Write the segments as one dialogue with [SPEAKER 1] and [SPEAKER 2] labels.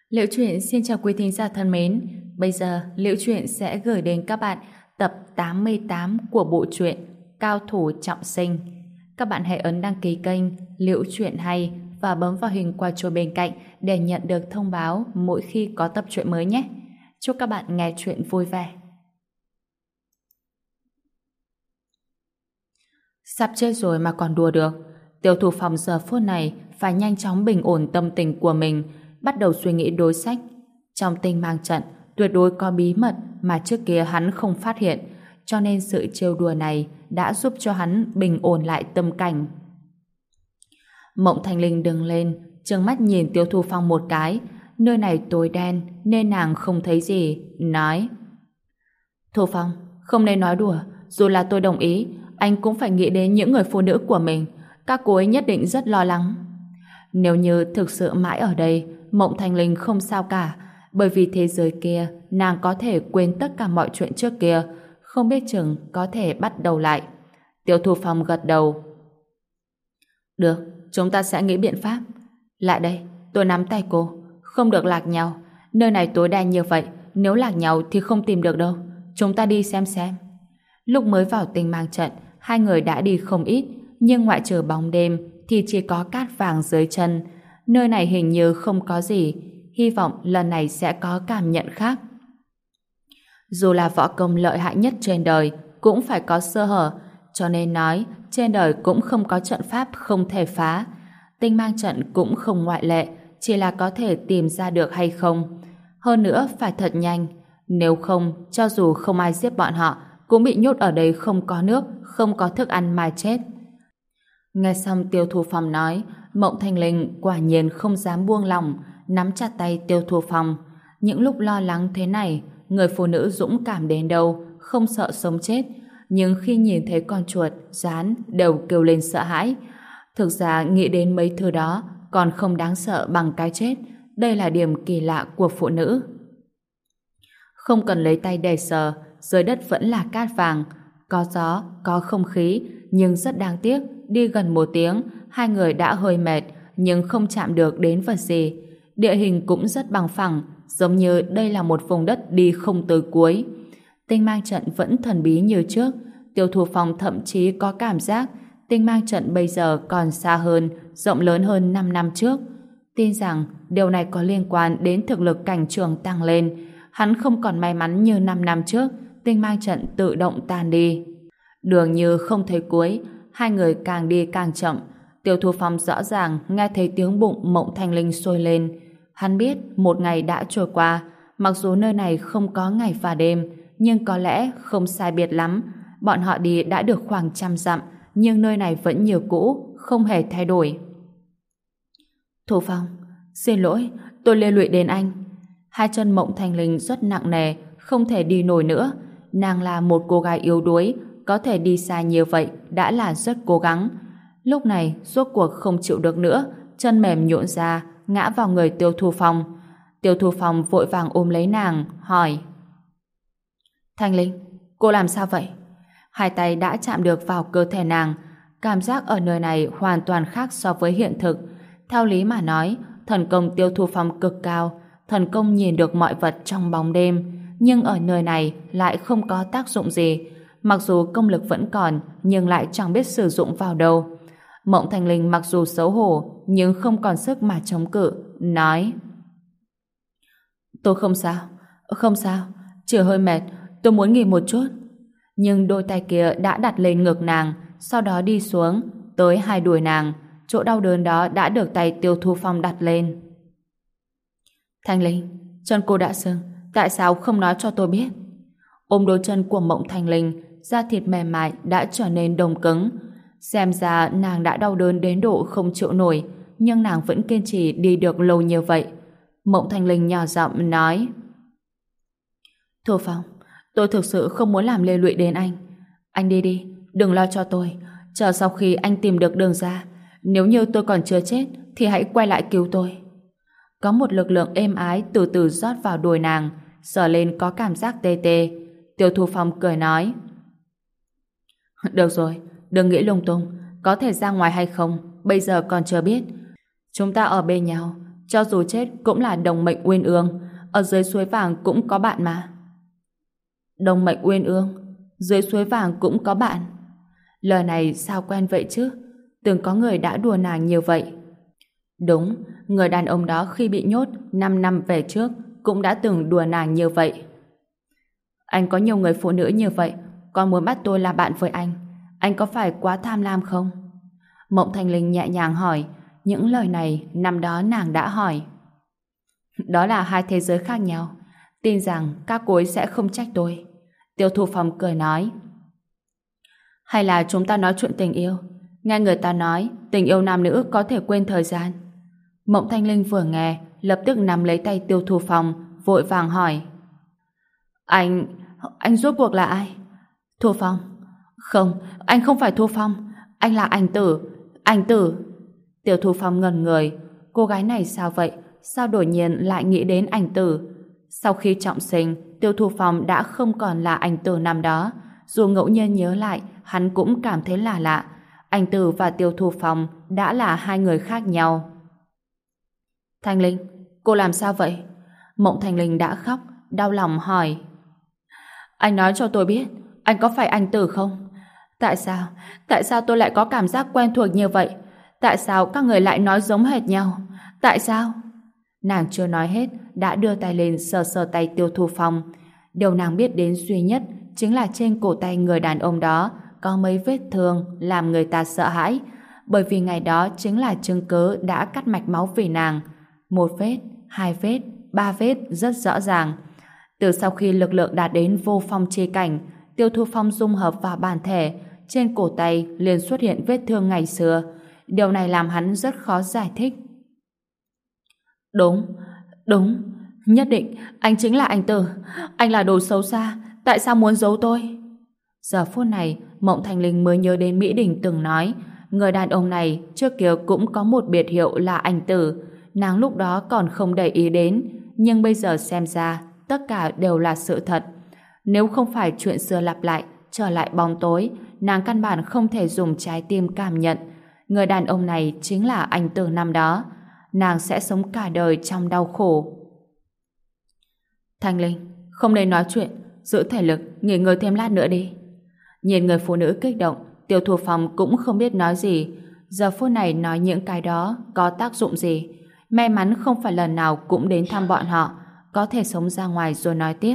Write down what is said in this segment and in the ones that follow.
[SPEAKER 1] Liễu Chuyện xin chào quý thính giả thân mến. Bây giờ Liễu Chuyện sẽ gửi đến các bạn tập 88 của bộ truyện Cao thủ trọng sinh. Các bạn hãy ấn đăng ký kênh Liễu Chuyện hay và bấm vào hình quả chuông bên cạnh để nhận được thông báo mỗi khi có tập truyện mới nhé. Chúc các bạn nghe truyện vui vẻ. Sắp chết rồi mà còn đùa được. Tiêu Thủ Phong giờ phút này phải nhanh chóng bình ổn tâm tình của mình, bắt đầu suy nghĩ đối sách. Trong Tinh Mang Trận tuyệt đối có bí mật mà trước kia hắn không phát hiện, cho nên sự trêu đùa này đã giúp cho hắn bình ổn lại tâm cảnh. Mộng Thanh Linh đứng lên, trừng mắt nhìn Tiêu Thủ Phong một cái. Nơi này tối đen nên nàng không thấy gì, nói: Thủ Phong, không nên nói đùa. Dù là tôi đồng ý, anh cũng phải nghĩ đến những người phụ nữ của mình. Các cô ấy nhất định rất lo lắng. Nếu như thực sự mãi ở đây, Mộng Thanh Linh không sao cả, bởi vì thế giới kia nàng có thể quên tất cả mọi chuyện trước kia, không biết chừng có thể bắt đầu lại. Tiêu Thủ Phong gật đầu. Được, chúng ta sẽ nghĩ biện pháp. Lại đây, tôi nắm tay cô. Không được lạc nhau. Nơi này tối đen như vậy, nếu lạc nhau thì không tìm được đâu. Chúng ta đi xem xem. Lúc mới vào Tinh Mang Trận, hai người đã đi không ít, nhưng ngoại trừ bóng đêm thì chỉ có cát vàng dưới chân. Nơi này hình như không có gì. Hy vọng lần này sẽ có cảm nhận khác. Dù là võ công lợi hại nhất trên đời, cũng phải có sơ hở, cho nên nói trên đời cũng không có trận pháp không thể phá. Tinh Mang Trận cũng không ngoại lệ, chỉ là có thể tìm ra được hay không. Hơn nữa phải thật nhanh, nếu không, cho dù không ai giết bọn họ, cũng bị nhốt ở đây không có nước, không có thức ăn mà chết. Nghe xong Tiêu Thủ Phong nói, Mộng Thanh Linh quả nhiên không dám buông lỏng, nắm chặt tay Tiêu Thủ Phong. Những lúc lo lắng thế này, người phụ nữ dũng cảm đến đâu, không sợ sống chết, nhưng khi nhìn thấy con chuột, gián đều kêu lên sợ hãi. Thực ra nghĩ đến mấy thứ đó còn không đáng sợ bằng cái chết. Đây là điểm kỳ lạ của phụ nữ. Không cần lấy tay để sờ, dưới đất vẫn là cát vàng, có gió, có không khí, nhưng rất đáng tiếc, đi gần 1 tiếng, hai người đã hơi mệt, nhưng không chạm được đến vật gì. Địa hình cũng rất bằng phẳng, giống như đây là một vùng đất đi không tới cuối. Tinh Mang Trận vẫn thần bí như trước. Tiêu Thủ Phong thậm chí có cảm giác Tinh Mang Trận bây giờ còn xa hơn, rộng lớn hơn 5 năm trước. Tin rằng điều này có liên quan đến thực lực cảnh trường tăng lên. Hắn không còn may mắn như 5 năm trước, Tinh Mang Trận tự động tan đi. Đường như không thấy cuối, hai người càng đi càng chậm. Tiêu Thủ Phong rõ ràng nghe thấy tiếng bụng Mộng Thanh Linh sôi lên. Hắn biết một ngày đã trôi qua, mặc dù nơi này không có ngày và đêm, nhưng có lẽ không sai biệt lắm. Bọn họ đi đã được khoảng 100 dặm, nhưng nơi này vẫn như cũ, không hề thay đổi. Thủ Phong, xin lỗi, tôi liên lụy đến anh. Hai chân Mộng Thanh Linh rất nặng nề, không thể đi nổi nữa. Nàng là một cô gái yếu đuối, có thể đi xa như vậy đã là rất cố gắng. Lúc này rốt cuộc không chịu được nữa, chân mềm nhũn ra, ngã vào người Tiêu Thủ Phong. Tiêu Thủ Phong vội vàng ôm lấy nàng, hỏi: Thanh Linh, cô làm sao vậy? Hai tay đã chạm được vào cơ thể nàng. Cảm giác ở nơi này hoàn toàn khác so với hiện thực. Theo lý mà nói, thần công Tiêu Thủ Phong cực cao, thần công nhìn được mọi vật trong bóng đêm, nhưng ở nơi này lại không có tác dụng gì. Mặc dù công lực vẫn còn, nhưng lại chẳng biết sử dụng vào đâu. Mộng Thanh Linh mặc dù xấu hổ, nhưng không còn sức mà chống cự, nói: Tôi không sao, không sao, chỉ hơi mệt, tôi muốn nghỉ một chút. Nhưng đôi tay kia đã đặt lên ngực nàng, sau đó đi xuống, tới hai đùi nàng. Chỗ đau đớn đó đã được tay Tiêu Thủ Phong đặt lên. Thanh Linh, chân cô đã sưng, tại sao không nói cho tôi biết? Ôm đôi chân của Mộng Thanh Linh, da thịt mềm mại đã trở nên đông cứng. Xem ra nàng đã đau đớn đến độ không chịu nổi, nhưng nàng vẫn kiên trì đi được lâu như vậy. Mộng Thanh Linh nhỏ giọng nói: Thủ Phong, tôi thực sự không muốn làm liên lụy đến anh. Anh đi đi, đừng lo cho tôi. Chờ sau khi anh tìm được đường ra, nếu như tôi còn chưa chết thì hãy quay lại cứu tôi. Có một lực lượng êm ái từ từ rót vào đùi nàng, sờ lên có cảm giác tê tê. Tiêu Thủ Phong cười nói: Được rồi, đừng nghĩ lung tung, có thể ra ngoài hay không bây giờ còn chưa biết. Chúng ta ở bên nhau, Cho dù chết cũng là đồng mệnh uyên ương. Ở dưới suối vàng cũng có bạn mà. Đồng mệnh uyên ương, dưới suối vàng cũng có bạn. Lời này sao quen vậy chứ? Từng có người đã đùa nàng như vậy. Đúng, người đàn ông đó khi bị nhốt 5 năm về trước cũng đã từng đùa nàng như vậy. Anh có nhiều người phụ nữ như vậy, còn muốn bắt tôi là bạn với anh có phải quá tham lam không? Mộng Thanh Linh nhẹ nhàng hỏi. Những lời này năm đó nàng đã hỏi. Đó là hai thế giới khác nhau. Tin rằng các cô ấy sẽ không trách tôi. Tiêu Thu Phong cười nói. Hay là chúng ta nói chuyện tình yêu? Nghe người ta nói tình yêu nam nữ có thể quên thời gian. Mộng Thanh Linh vừa nghe lập tức nắm lấy tay Tiêu Thu Phong, vội vàng hỏi. Anh rốt cuộc là ai? Thu Phong. Không, anh không phải Thu Phong. Anh là Ảnh Tử. Ảnh Tử. Tiêu Thu Phong ngẩn người. Cô gái này sao vậy? Sao đột nhiên lại nghĩ đến Ảnh Tử? Sau khi trọng sinh, Tiêu Thu Phong đã không còn là Ảnh Tử năm đó. Dù ngẫu nhiên nhớ lại, hắn cũng cảm thấy là lạ. Ảnh Tử và Tiêu Thu Phong đã là hai người khác nhau. Thanh Linh, cô làm sao vậy? Mộng Thanh Linh đã khóc, đau lòng hỏi. Anh nói cho tôi biết, anh có phải Ảnh Tử không? Tại sao tôi lại có cảm giác quen thuộc như vậy? Tại sao các người lại nói giống hệt nhau? Tại sao? Nàng chưa nói hết, đã đưa tay lên sờ sờ tay Tiêu Thu Phong. Điều nàng biết đến duy nhất chính là trên cổ tay người đàn ông đó có mấy vết thương làm người ta sợ hãi, bởi vì ngày đó chính là chứng cớ đã cắt mạch máu vì nàng. 1 vết, 2 vết, 3 vết rất rõ ràng. Từ sau khi lực lượng đạt đến vô phong chi cảnh, Tiêu Thu Phong dung hợp vào bản thể, trên cổ tay liền xuất hiện vết thương ngày xưa. Điều này làm hắn rất khó giải thích. Đúng, nhất định anh chính là Ảnh Tử. Anh là đồ xấu xa, tại sao muốn giấu tôi? Giờ phút này, Mộng Thanh Linh mới nhớ đến Mỹ Đình từng nói, người đàn ông này trước kia cũng có một biệt hiệu là Ảnh Tử. Nàng lúc đó còn không để ý đến, nhưng bây giờ xem ra tất cả đều là sự thật. Nếu không phải chuyện xưa lặp lại, trở lại bóng tối, nàng căn bản không thể dùng trái tim cảm nhận. Người đàn ông này chính là Ảnh Tử năm đó. Nàng sẽ sống cả đời trong đau khổ. Thanh Linh, không nên nói chuyện, giữ thể lực, nghỉ ngơi thêm lát nữa đi. Nhìn người phụ nữ kích động, Tiêu Thu Phong cũng không biết nói gì. Giờ phút này nói những cái đó có tác dụng gì? May mắn không phải lần nào cũng đến thăm bọn họ, có thể sống ra ngoài rồi nói tiếp.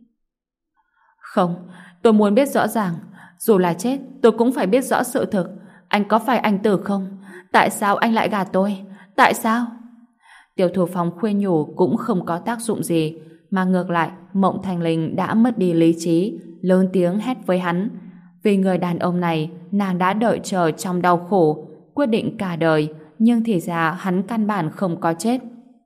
[SPEAKER 1] Không, tôi muốn biết rõ ràng. Dù là chết, tôi cũng phải biết rõ sự thực. Anh có phải Ảnh Tử không? Tại sao anh lại gạt tôi? Tại sao? Tiêu Thu Phong khuyên nhủ cũng không có tác dụng gì, mà ngược lại Mộng Thanh Linh đã mất đi lý trí, lớn tiếng hét với hắn. Vì người đàn ông này, nàng đã đợi chờ trong đau khổ, quyết định cả đời, nhưng thì ra hắn căn bản không có chết.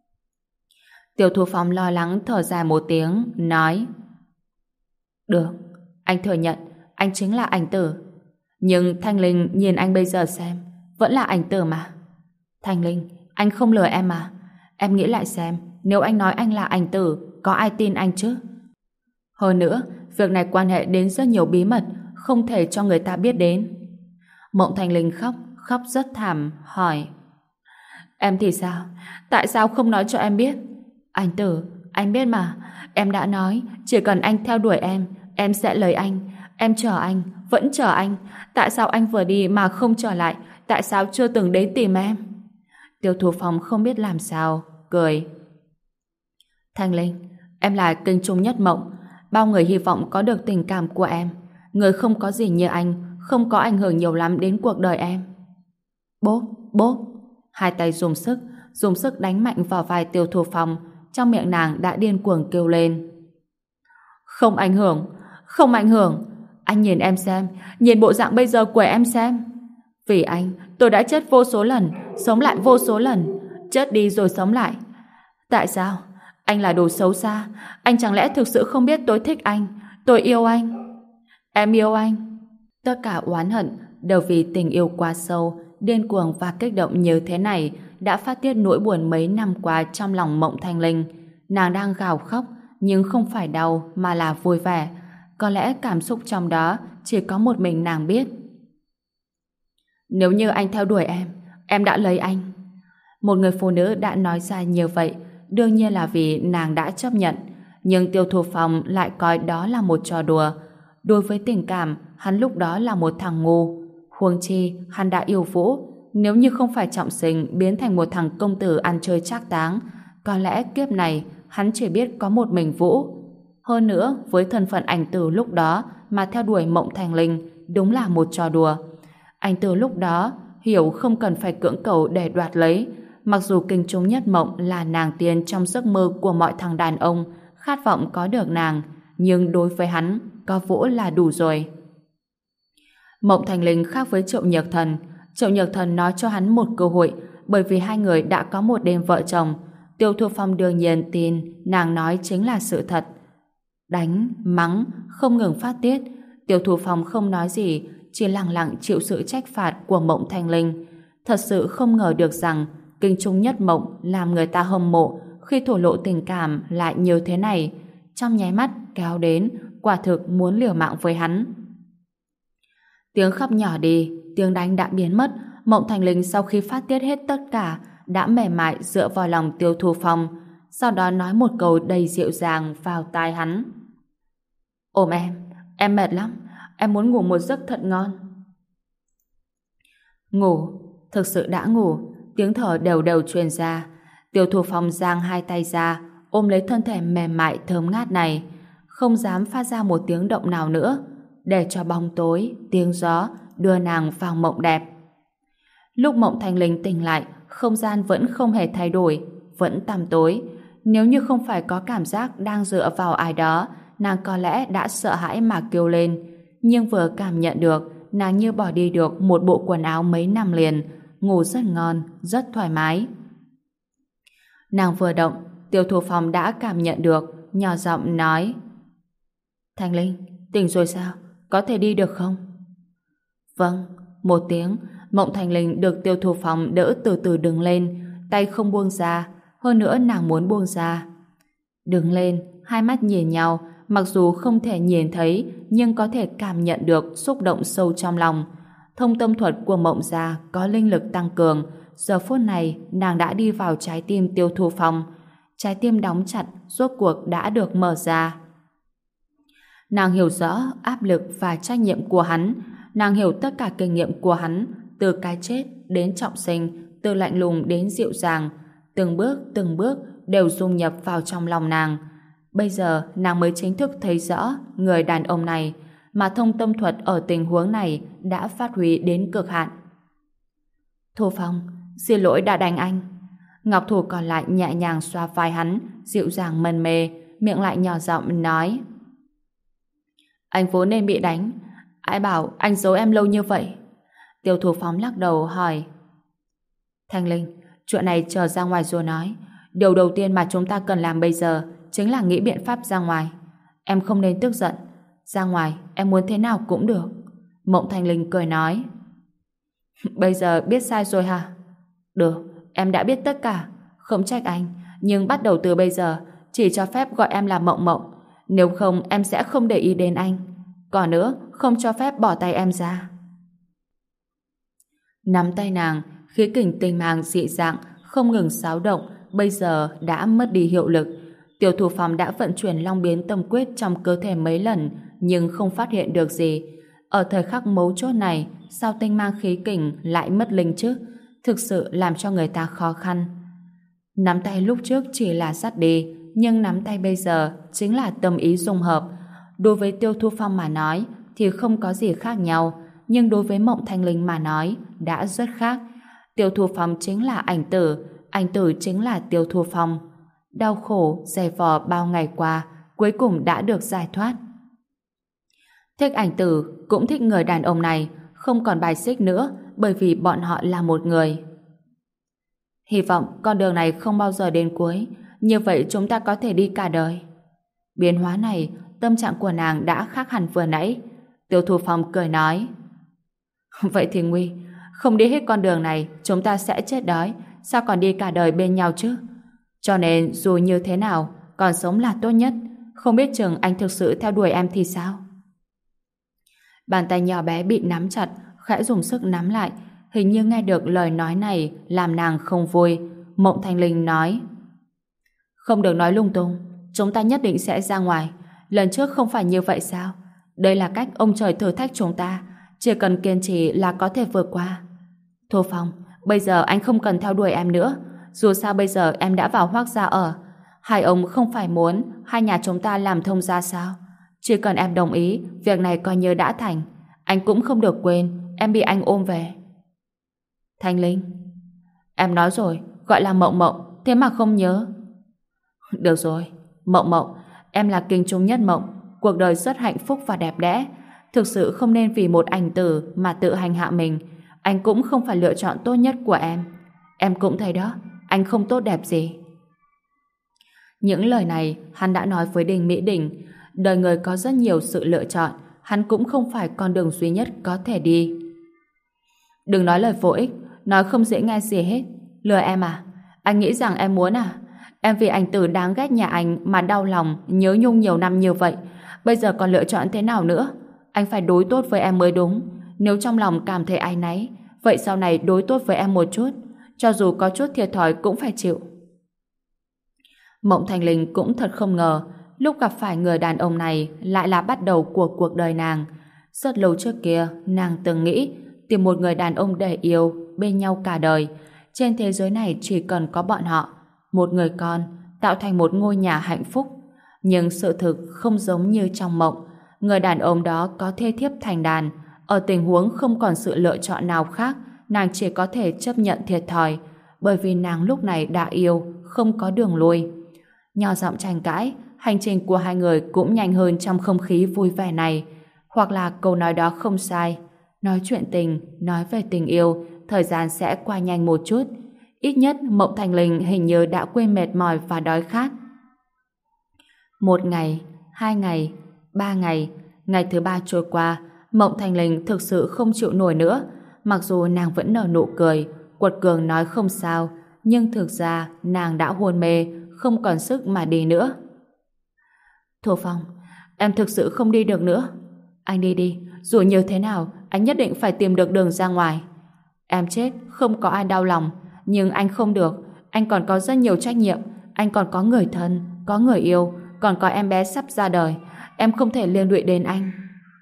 [SPEAKER 1] Tiêu Thu Phong lo lắng thở dài một tiếng, nói: Được, anh thừa nhận, anh chính là Ảnh Tử. Nhưng Thanh Linh nhìn anh bây giờ xem, vẫn là Ảnh Tử mà. Thanh Linh, anh không lừa em mà. Em nghĩ lại xem, nếu anh nói anh là Ảnh Tử, có ai tin anh chứ? Hơn nữa, việc này quan hệ đến rất nhiều bí mật, không thể cho người ta biết đến. Mộng Thanh Linh khóc rất thảm, hỏi: Em thì sao? Tại sao không nói cho em biết? Ảnh Tử, anh biết mà, em đã nói, chỉ cần anh theo đuổi em sẽ lấy anh. Em chờ anh, vẫn chờ anh. Tại sao anh vừa đi mà không trở lại? Tại sao chưa từng đến tìm em? Tiêu Thu Phong không biết làm sao, cười. Thanh Linh, em là kênh trung nhất mộng. Bao người hy vọng có được tình cảm của em. Người không có gì như anh, không có ảnh hưởng nhiều lắm đến cuộc đời em. Bốp, bốp. Hai tay dùng sức đánh mạnh vào vai Tiêu Thu Phong. Trong miệng nàng đã điên cuồng kêu lên. Không ảnh hưởng, không ảnh hưởng. Anh nhìn em xem, nhìn bộ dạng bây giờ của em xem. Vì anh, tôi đã chết vô số lần, sống lại vô số lần, chết đi rồi sống lại. Tại sao? Anh là đồ xấu xa. Anh chẳng lẽ thực sự không biết tôi thích anh, tôi yêu anh? Em yêu anh. Tất cả oán hận đều vì tình yêu quá sâu, điên cuồng và kích động như thế này đã phát tiết nỗi buồn mấy năm qua trong lòng Mộng Thanh Linh. Nàng đang gào khóc, nhưng không phải đau mà là vui vẻ. Có lẽ cảm xúc trong đó chỉ có một mình nàng biết. Nếu như anh theo đuổi em đã lấy anh. Một người phụ nữ đã nói ra như vậy, đương nhiên là vì nàng đã chấp nhận. Nhưng Tiêu Thu Phong lại coi đó là một trò đùa. Đối với tình cảm, hắn lúc đó là một thằng ngu. Huống chi, hắn đã yêu Vũ. Nếu như không phải trọng sinh biến thành một thằng công tử ăn chơi trác táng, có lẽ kiếp này hắn chỉ biết có một mình Vũ. Hơn nữa, với thân phận ảnh tử lúc đó mà theo đuổi Mộng Thành Linh đúng là một trò đùa. Ảnh tử lúc đó hiểu không cần phải cưỡng cầu để đoạt lấy. Mặc dù Kinh Trung Nhất Mộng là nàng tiên trong giấc mơ của mọi thằng đàn ông, khát vọng có được nàng, nhưng đối với hắn, có Vũ là đủ rồi. Mộng Thành Linh khác với Triệu Nhược Thần. Triệu Nhược Thần nói cho hắn một cơ hội, bởi vì hai người đã có một đêm vợ chồng. Tiêu Thu Phong đương nhiên tin nàng nói chính là sự thật. Đánh, mắng, không ngừng phát tiết. Tiêu Thu Phong không nói gì, chỉ lặng lặng chịu sự trách phạt của Mộng Thành Linh. Thật sự không ngờ được rằng Kinh Trung Nhất Mộng làm người ta hâm mộ, khi thổ lộ tình cảm lại như thế này. Trong nháy mắt kéo đến, quả thực muốn liều mạng với hắn. Tiếng khóc nhỏ đi, tiếng đánh đã biến mất. Mộng Thành Linh sau khi phát tiết hết tất cả đã mềm mại dựa vào lòng Tiêu Thu Phong, sau đó nói một câu đầy dịu dàng vào tai hắn. Ôm em mệt lắm, em muốn ngủ một giấc thật ngon. Ngủ, thực sự đã ngủ. Tiếng thở đều đều truyền ra. Tiêu Thu Phong giang hai tay ra, ôm lấy thân thể mềm mại thơm ngát này, không dám phát ra một tiếng động nào nữa, để cho bóng tối, tiếng gió đưa nàng vào mộng đẹp. Lúc Mộng Thành Linh tỉnh lại, không gian vẫn không hề thay đổi, vẫn tăm tối. Nếu như không phải có cảm giác đang dựa vào ai đó, nàng có lẽ đã sợ hãi mà kêu lên. Nhưng vừa cảm nhận được, nàng như bỏ đi được một bộ quần áo mấy năm liền, ngủ rất ngon, rất thoải mái. Nàng vừa động, Tiêu Thu Phong đã cảm nhận được, nhỏ giọng nói: Thành Linh, tỉnh rồi sao? Có thể đi được không? Vâng, một tiếng. Mộng Thành Linh được Tiêu Thu Phong đỡ từ từ đứng lên, tay không buông ra, hơn nữa nàng muốn buông ra. Đứng lên, hai mắt nhìn nhau, mặc dù không thể nhìn thấy, nhưng có thể cảm nhận được xúc động sâu trong lòng. Thông tâm thuật của Mộng gia có linh lực tăng cường, giờ phút này nàng đã đi vào trái tim Tiêu Thu Phong. Trái tim đóng chặt rốt cuộc đã được mở ra. Nàng hiểu rõ áp lực và trách nhiệm của hắn, nàng hiểu tất cả kinh nghiệm của hắn, từ cái chết đến trọng sinh, từ lạnh lùng đến dịu dàng, từng bước đều dung nhập vào trong lòng nàng. Bây giờ nàng mới chính thức thấy rõ người đàn ông này, mà thông tâm thuật ở tình huống này đã phát huy đến cực hạn. Thu Phong, xin lỗi đã đánh anh. Ngọc thủ còn lại nhẹ nhàng xoa vai hắn, dịu dàng mân mê, miệng lại nhỏ giọng nói: Anh vốn nên bị đánh, ai bảo anh giấu em lâu như vậy? Tiêu Thu Phong lắc đầu hỏi: Thanh Linh, chuyện này chờ ra ngoài rồi nói. Điều đầu tiên mà chúng ta cần làm bây giờ chính là nghĩ biện pháp ra ngoài. Em không nên tức giận. Ra ngoài em muốn thế nào cũng được. Mộng Thanh Linh cười nói: Bây giờ biết sai rồi hả? Được, em đã biết tất cả. Không trách anh, nhưng bắt đầu từ bây giờ chỉ cho phép gọi em là Mộng Mộng. Nếu không em sẽ không để ý đến anh. Còn nữa, không cho phép bỏ tay em ra. Nắm tay nàng, khí kình tinh mang dị dạng không ngừng xáo động, bây giờ đã mất đi hiệu lực. Tiêu Thu Phong đã vận chuyển Long Biến Tâm Quyết trong cơ thể mấy lần, nhưng không phát hiện được gì. Ở thời khắc mấu chốt này, sao tinh mang khí kình lại mất linh chứ? Thực sự làm cho người ta khó khăn. Nắm tay lúc trước chỉ là dắt đi, nhưng nắm tay bây giờ chính là tâm ý dung hợp. Đối với Tiêu Thu Phong mà nói thì không có gì khác nhau, nhưng đối với Mộng Thanh Linh mà nói đã rất khác. Tiêu Thu Phong chính là ảnh tử chính là Tiêu Thu Phong. Đau khổ, dày vò bao ngày qua, cuối cùng đã được giải thoát. Thích ảnh tử, cũng thích người đàn ông này, không còn bài xích nữa, bởi vì bọn họ là một người. Hy vọng con đường này không bao giờ đến cuối, như vậy chúng ta có thể đi cả đời. Biến hóa này, tâm trạng của nàng đã khác hẳn vừa nãy. Tiêu Thu Phong cười nói: Vậy thì nguy, không đi hết con đường này chúng ta sẽ chết đói, sao còn đi cả đời bên nhau chứ? Cho nên dù như thế nào, còn sống là tốt nhất. Không biết chừng anh thực sự theo đuổi em thì sao? Bàn tay nhỏ bé bị nắm chặt, khẽ dùng sức nắm lại. hình như nghe được lời nói này làm nàng không vui. Mộng Thanh Linh nói: Không được nói lung tung, chúng ta nhất định sẽ ra ngoài. Lần trước không phải như vậy sao? Đây là cách ông trời thử thách chúng ta, chỉ cần kiên trì là có thể vượt qua. Thu Phong, bây giờ anh không cần theo đuổi em nữa. Dù sao bây giờ em đã vào Hoác gia ở. Hai ông không phải muốn hai nhà chúng ta làm thông gia sao? Chỉ cần em đồng ý, việc này coi như đã thành. Anh cũng không được quên em bị anh ôm về. Thanh Linh, em nói rồi, gọi là Mộng Mộng, thế mà không nhớ. Được rồi, Mộng Mộng, em là kinh trung nhất mộng, cuộc đời rất hạnh phúc và đẹp đẽ. Thực sự không nên vì một ảnh tử mà tự hành hạ mình. Anh cũng không phải lựa chọn tốt nhất của em. Em cũng thấy đó, anh không tốt đẹp gì. Những lời này hắn đã nói với Đinh Mỹ Đình. Đời người có rất nhiều sự lựa chọn, hắn cũng không phải con đường duy nhất có thể đi. Đừng nói lời vô ích, nói không dễ nghe gì hết. Lừa em à? Anh nghĩ rằng em muốn à? Em vì ảnh tử đáng ghét nhà anh mà đau lòng, nhớ nhung nhiều năm như vậy. Bây giờ còn lựa chọn thế nào nữa? Anh phải đối tốt với em mới đúng. Nếu trong lòng cảm thấy áy náy, vậy sau này đối tốt với em một chút. Cho dù có chút thiệt thòi cũng phải chịu. Mộng Thanh Linh cũng thật không ngờ lúc gặp phải người đàn ông này lại là bắt đầu của cuộc đời nàng. Rất lâu trước kia, nàng từng nghĩ tìm một người đàn ông để yêu, bên nhau cả đời. Trên thế giới này chỉ cần có bọn họ, một người con, tạo thành một ngôi nhà hạnh phúc. Nhưng sự thực không giống như trong mộng. Người đàn ông đó có thê thiếp thành đàn. Ở tình huống không còn sự lựa chọn nào khác, nàng chỉ có thể chấp nhận thiệt thòi, bởi vì nàng lúc này đã yêu, không có đường lui. Nhỏ giọng tranh cãi, hành trình của hai người cũng nhanh hơn trong không khí vui vẻ này. Hoặc là câu nói đó không sai. Nói chuyện tình, nói về tình yêu, thời gian sẽ qua nhanh một chút. Ít nhất Mộng Thanh Linh hình như đã quên mệt mỏi và đói khát. Một ngày, 2 ngày, 3 ngày, ngày thứ 3 trôi qua, Mộng Thanh Linh thực sự không chịu nổi nữa. Mặc dù nàng vẫn nở nụ cười, quật cường nói không sao, nhưng thực ra nàng đã hôn mê, không còn sức mà đi nữa. Thu Phong, em thực sự không đi được nữa. Anh đi đi, dù như thế nào, anh nhất định phải tìm được đường ra ngoài. Em chết, không có ai đau lòng, nhưng anh không được, anh còn có rất nhiều trách nhiệm, anh còn có người thân, có người yêu, còn có em bé sắp ra đời, em không thể liên lụy đến anh.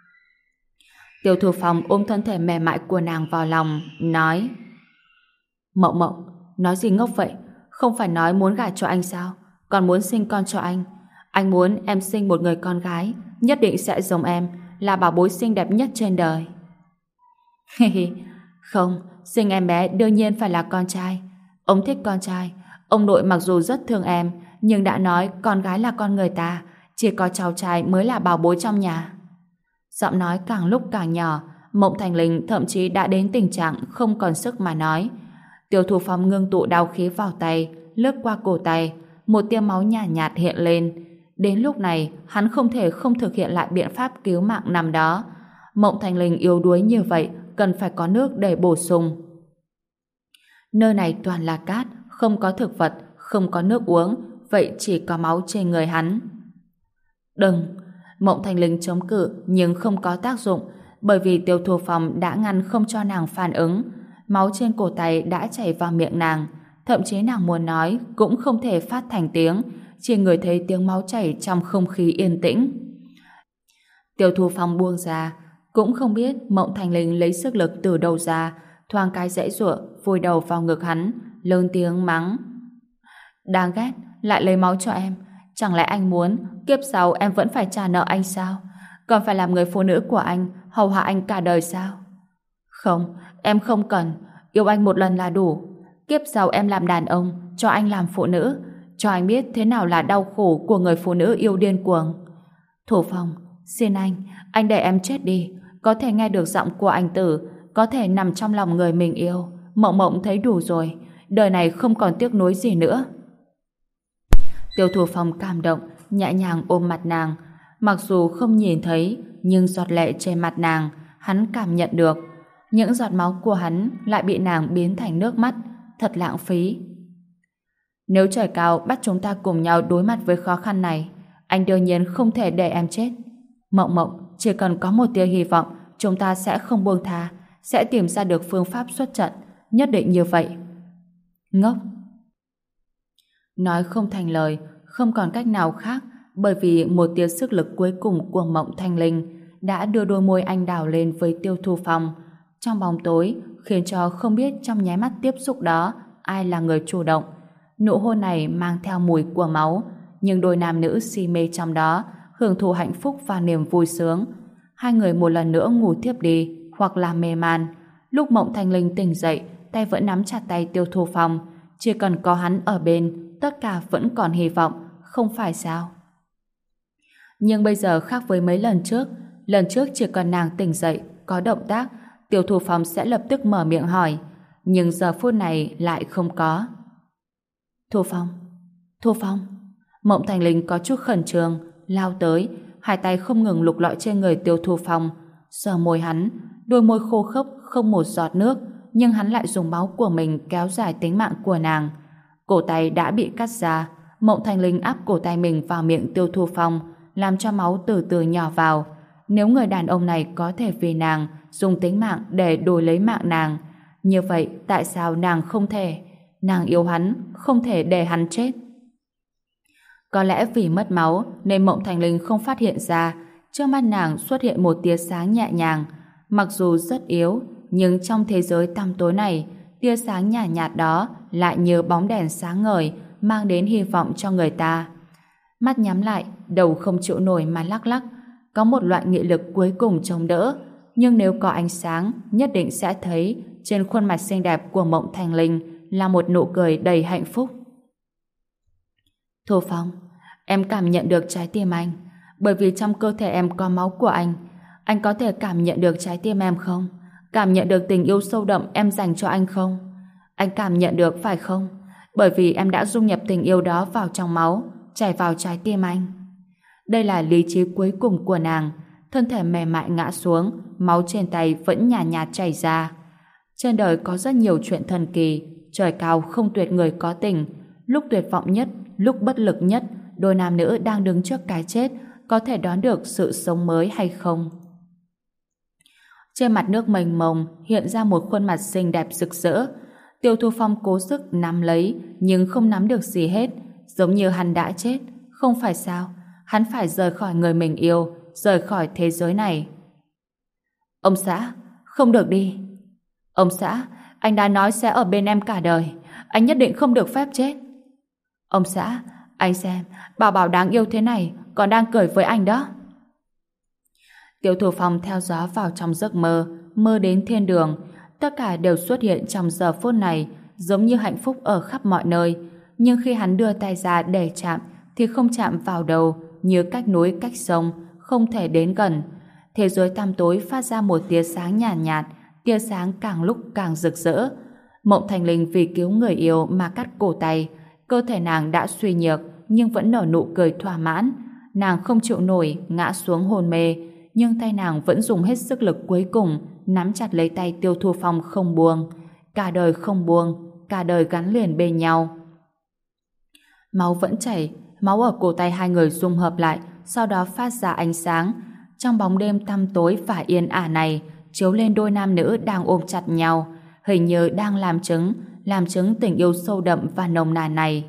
[SPEAKER 1] Tiêu Thu Phong ôm thân thể mềm mại của nàng vào lòng, nói: Mộng Mộng, nói gì ngốc vậy? Không phải nói muốn gả cho anh sao? Còn muốn sinh con cho anh. Anh muốn em sinh một người con gái, nhất định sẽ giống em, là bảo bối xinh đẹp nhất trên đời. Không, sinh em bé đương nhiên phải là con trai. Ông thích con trai. Ông nội mặc dù rất thương em, nhưng đã nói con gái là con người ta, chỉ có cháu trai mới là bảo bối trong nhà. Giọng nói càng lúc càng nhỏ, Mộng Thanh Linh thậm chí đã đến tình trạng không còn sức mà nói. Tiêu Thu Phong ngưng tụ đao khí vào tay, lướt qua cổ tay, một tia máu nhàn nhạt hiện lên. Đến lúc này, hắn không thể không thực hiện lại biện pháp cứu mạng năm đó. Mộng Thanh Linh yếu đuối như vậy, cần phải có nước để bổ sung. Nơi này toàn là cát, không có thực vật, không có nước uống, vậy chỉ có máu trên người hắn. Đừng! Mộng Thanh Linh chống cự nhưng không có tác dụng, bởi vì Tiêu Thu Phong đã ngăn không cho nàng phản ứng. Máu trên cổ tay đã chảy vào miệng nàng, thậm chí nàng muốn nói cũng không thể phát thành tiếng, chỉ ngửi thấy tiếng máu chảy trong không khí yên tĩnh. Tiêu Thu Phong buông ra, cũng không biết Mộng Thanh Linh lấy sức lực từ đâu ra, thoáng cái giãy giụa vùi đầu vào ngực hắn, lớn tiếng mắng: Đáng ghét, lại lấy máu cho em. Chẳng lẽ anh muốn kiếp sau em vẫn phải trả nợ anh sao? Còn phải làm người phụ nữ của anh, hầu hạ anh cả đời sao? Không, em không cần. Yêu anh một lần là đủ. Kiếp sau em làm đàn ông, cho anh làm phụ nữ, cho anh biết thế nào là đau khổ của người phụ nữ yêu điên cuồng. Thủ Phong, xin anh để em chết đi. Có thể nghe được giọng của anh Tử, có thể nằm trong lòng người mình yêu. Mộng Mộng thấy đủ rồi, đời này không còn tiếc nuối gì nữa. Tiêu Thủ Phong cảm động, nhẹ nhàng ôm mặt nàng. Mặc dù không nhìn thấy, nhưng giọt lệ trên mặt nàng, hắn cảm nhận được. Những giọt máu của hắn lại bị nàng biến thành nước mắt, thật lãng phí. Nếu trời cao bắt chúng ta cùng nhau đối mặt với khó khăn này, anh đương nhiên không thể để em chết. Mộng Mộng, chỉ cần có một tia hy vọng, chúng ta sẽ không buông tha, sẽ tìm ra được phương pháp xuất trận, nhất định như vậy. Ngốc! Nói không thành lời, không còn cách nào khác, bởi vì một tia sức lực cuối cùng của Mộng Thanh Linh đã đưa đôi môi anh đào lên với Tiêu Thu Phong trong bóng tối, khiến cho không biết trong nháy mắt tiếp xúc đó ai là người chủ động. Nụ hôn này mang theo mùi của máu, nhưng đôi nam nữ si mê trong đó hưởng thụ hạnh phúc và niềm vui sướng. Hai người một lần nữa ngủ thiếp đi hoặc là mê man. Lúc Mộng Thanh Linh tỉnh dậy, tay vẫn nắm chặt tay Tiêu Thu Phong. Chỉ cần có hắn ở bên, tất cả vẫn còn hy vọng, không phải sao? Nhưng bây giờ khác với mấy lần trước chỉ cần nàng tỉnh dậy, có động tác, Tiêu Thu Phong sẽ lập tức mở miệng hỏi, nhưng giờ phút này lại không có. Thu Phong. Mộng Thành Linh có chút khẩn trương, lao tới, hai tay không ngừng lục lọi trên người Tiêu Thu Phong, sờ môi hắn, đôi môi khô khốc không một giọt nước, nhưng hắn lại dùng máu của mình kéo dài tính mạng của nàng. Cổ tay đã bị cắt ra, Mộng Thành Linh áp cổ tay mình vào miệng Tiêu Thu Phong, làm cho máu từ từ nhỏ vào. Nếu người đàn ông này có thể vì nàng dùng tính mạng để đổi lấy mạng nàng, như vậy tại sao nàng không thể? Nàng yêu hắn, không thể để hắn chết. Có lẽ vì mất máu nên Mộng Thành Linh không phát hiện ra trước mắt nàng xuất hiện một tia sáng nhẹ nhàng. Mặc dù rất yếu, nhưng trong thế giới tăm tối này, tia sáng nhạt nhạt đó lại như bóng đèn sáng ngời, mang đến hy vọng cho người ta. Mắt nhắm lại, đầu không chịu nổi mà lắc lắc, có một loại nghị lực cuối cùng chống đỡ. Nhưng nếu có ánh sáng, nhất định sẽ thấy trên khuôn mặt xinh đẹp của Mộng Thành Linh là một nụ cười đầy hạnh phúc. Thu Phong, em cảm nhận được trái tim anh, bởi vì trong cơ thể em có máu của anh. Anh có thể cảm nhận được trái tim em không? Cảm nhận được tình yêu sâu đậm em dành cho anh không? Anh cảm nhận được phải không? Bởi vì em đã dung nhập tình yêu đó vào trong máu, chảy vào trái tim anh. Đây là lý trí cuối cùng của nàng. Thân thể mềm mại ngã xuống, máu trên tay vẫn nhạt nhạt chảy ra. Trên đời có rất nhiều chuyện thần kỳ, trời cao không tuyệt người có tình. Lúc tuyệt vọng nhất, lúc bất lực nhất, đôi nam nữ đang đứng trước cái chết có thể đoán được sự sống mới hay không. Trên mặt nước mênh mông hiện ra một khuôn mặt xinh đẹp rực rỡ. Tiêu Thu Phong cố sức nắm lấy nhưng không nắm được gì hết, giống như hắn đã chết. Không phải sao? Hắn phải rời khỏi người mình yêu, rời khỏi thế giới này. Ông xã, không được đi. Ông xã, anh đã nói sẽ ở bên em cả đời, anh nhất định không được phép chết. Ông xã, anh xem, Bảo Bảo đáng yêu thế này còn đang cười với anh đó. Tiêu Thu Phong theo gió vào trong giấc mơ, mơ đến thiên đường. Tất cả đều xuất hiện trong giờ phút này, giống như hạnh phúc ở khắp mọi nơi. Nhưng khi hắn đưa tay ra để chạm, thì không chạm vào đầu, như cách núi cách sông, không thể đến gần. Thế giới tăm tối phát ra một tia sáng nhàn nhạt, tia sáng càng lúc càng rực rỡ. Mộng Thành Linh vì cứu người yêu mà cắt cổ tay, cơ thể nàng đã suy nhược nhưng vẫn nở nụ cười thỏa mãn. Nàng không chịu nổi, ngã xuống hôn mê, nhưng tay nàng vẫn dùng hết sức lực cuối cùng nắm chặt lấy tay Tiêu Thu Phong không buông. Cả đời không buông, cả đời gắn liền bên nhau. Máu vẫn chảy, máu ở cổ tay hai người dung hợp lại, sau đó phát ra ánh sáng. Trong bóng đêm tăm tối và yên ả này, chiếu lên đôi nam nữ đang ôm chặt nhau, hình như đang làm chứng tình yêu sâu đậm và nồng nàn này.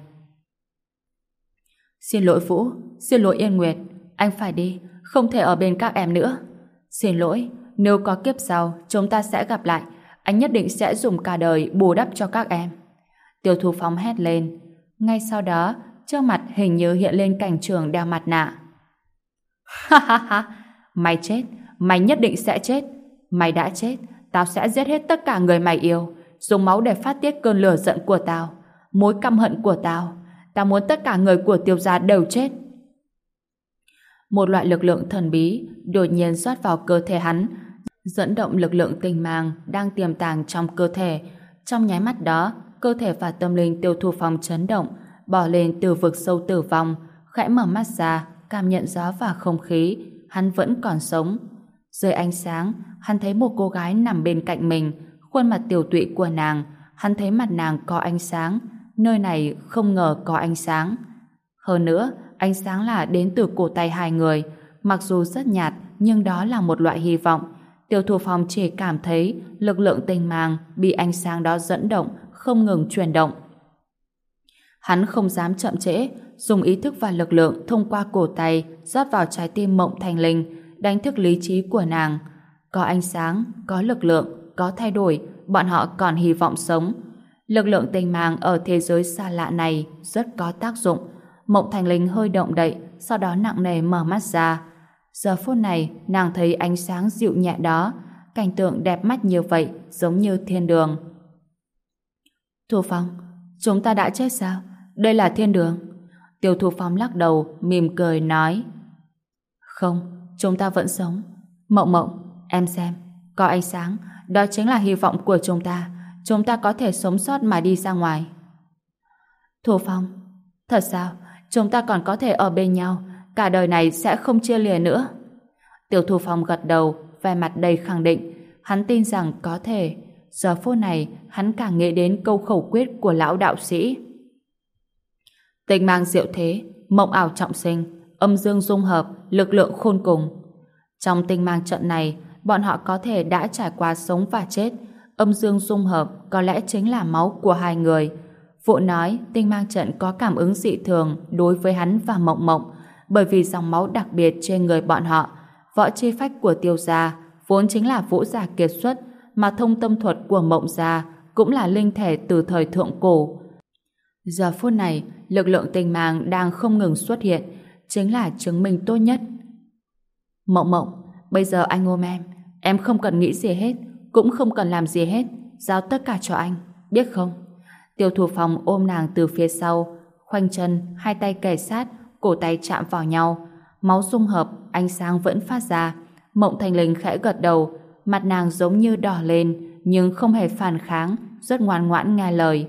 [SPEAKER 1] Xin lỗi Vũ, xin lỗi Yên Nguyệt, anh phải đi, không thể ở bên các em nữa. Xin lỗi, nếu có kiếp sau, chúng ta sẽ gặp lại, anh nhất định sẽ dùng cả đời bù đắp cho các em. Tiêu Thu Phong hét lên. Ngay sau đó, trước mặt hình như hiện lên cảnh trường đeo mặt nạ. Ha ha ha, mày chết, mày nhất định sẽ chết. Mày đã chết, tao sẽ giết hết tất cả người mày yêu, dùng máu để phát tiết cơn lửa giận của tao, mối căm hận của tao. Tao muốn tất cả người của Tiêu gia đều chết. Một loại lực lượng thần bí đột nhiên rót vào cơ thể hắn, dẫn động lực lượng tinh mang đang tiềm tàng trong cơ thể. Trong nháy mắt đó, cơ thể và tâm linh Tiêu Thu Phong chấn động, bò lên từ vực sâu tử vong, khẽ mở mắt ra, cảm nhận gió và không khí. Hắn vẫn còn sống. Dưới ánh sáng, hắn thấy một cô gái nằm bên cạnh mình, khuôn mặt tiều tụy của nàng. Hắn thấy mặt nàng có ánh sáng, nơi này không ngờ có ánh sáng. Hơn nữa, ánh sáng là đến từ cổ tay hai người, mặc dù rất nhạt, nhưng đó là một loại hy vọng. Tiêu Thu Phong chỉ cảm thấy lực lượng tinh mang bị ánh sáng đó dẫn động, không ngừng chuyển động. Hắn không dám chậm trễ, dùng ý thức và lực lượng thông qua cổ tay rót vào trái tim Mộng Thanh Linh, đánh thức lý trí của nàng. Có ánh sáng, có lực lượng, có thay đổi, bọn họ còn hy vọng sống. Lực lượng tinh mang ở thế giới xa lạ này rất có tác dụng. Mộng Thanh Linh hơi động đậy, sau đó nặng nề mở mắt ra. Giờ phút này, nàng thấy ánh sáng dịu nhẹ đó, cảnh tượng đẹp mắt như vậy, giống như thiên đường. Thu Phong, chúng ta đã chết sao? Đây là thiên đường. Tiêu Thu Phong lắc đầu, mỉm cười nói. Không, chúng ta vẫn sống. Mộng Mộng, em xem, có ánh sáng, đó chính là hy vọng của chúng ta. Chúng ta có thể sống sót mà đi ra ngoài. Thu Phong, thật sao? Chúng ta còn có thể ở bên nhau, cả đời này sẽ không chia lìa nữa. Tiêu Thu Phong gật đầu, vẻ mặt đầy khẳng định. Hắn tin rằng có thể. Giờ phút này, hắn càng nghĩ đến câu khẩu quyết của lão đạo sĩ. Tinh mang diệu thế, mộng ảo trọng sinh, âm dương dung hợp, lực lượng khôn cùng. Trong tinh mang trận này, bọn họ có thể đã trải qua sống và chết. Âm dương dung hợp có lẽ chính là máu của hai người. Vụ nói tinh mang trận có cảm ứng dị thường đối với hắn và Mộng Mộng, bởi vì dòng máu đặc biệt trên người bọn họ. Võ chi phách của Tiêu gia vốn chính là vũ gia kiệt xuất, mà thông tâm thuật của Mộng gia cũng là linh thể từ thời thượng cổ. Giờ phút này, lực lượng tinh mang đang không ngừng xuất hiện, chính là chứng minh tốt nhất. Mộng Mộng, bây giờ anh ôm em không cần nghĩ gì hết, cũng không cần làm gì hết, giao tất cả cho anh, biết không? Tiêu Thu Phong ôm nàng từ phía sau, khoanh chân, hai tay kề sát, cổ tay chạm vào nhau, máu dung hợp, ánh sáng vẫn phát ra. Mộng Thanh Linh khẽ gật đầu, mặt nàng giống như đỏ lên, nhưng không hề phản kháng, rất ngoan ngoãn nghe lời.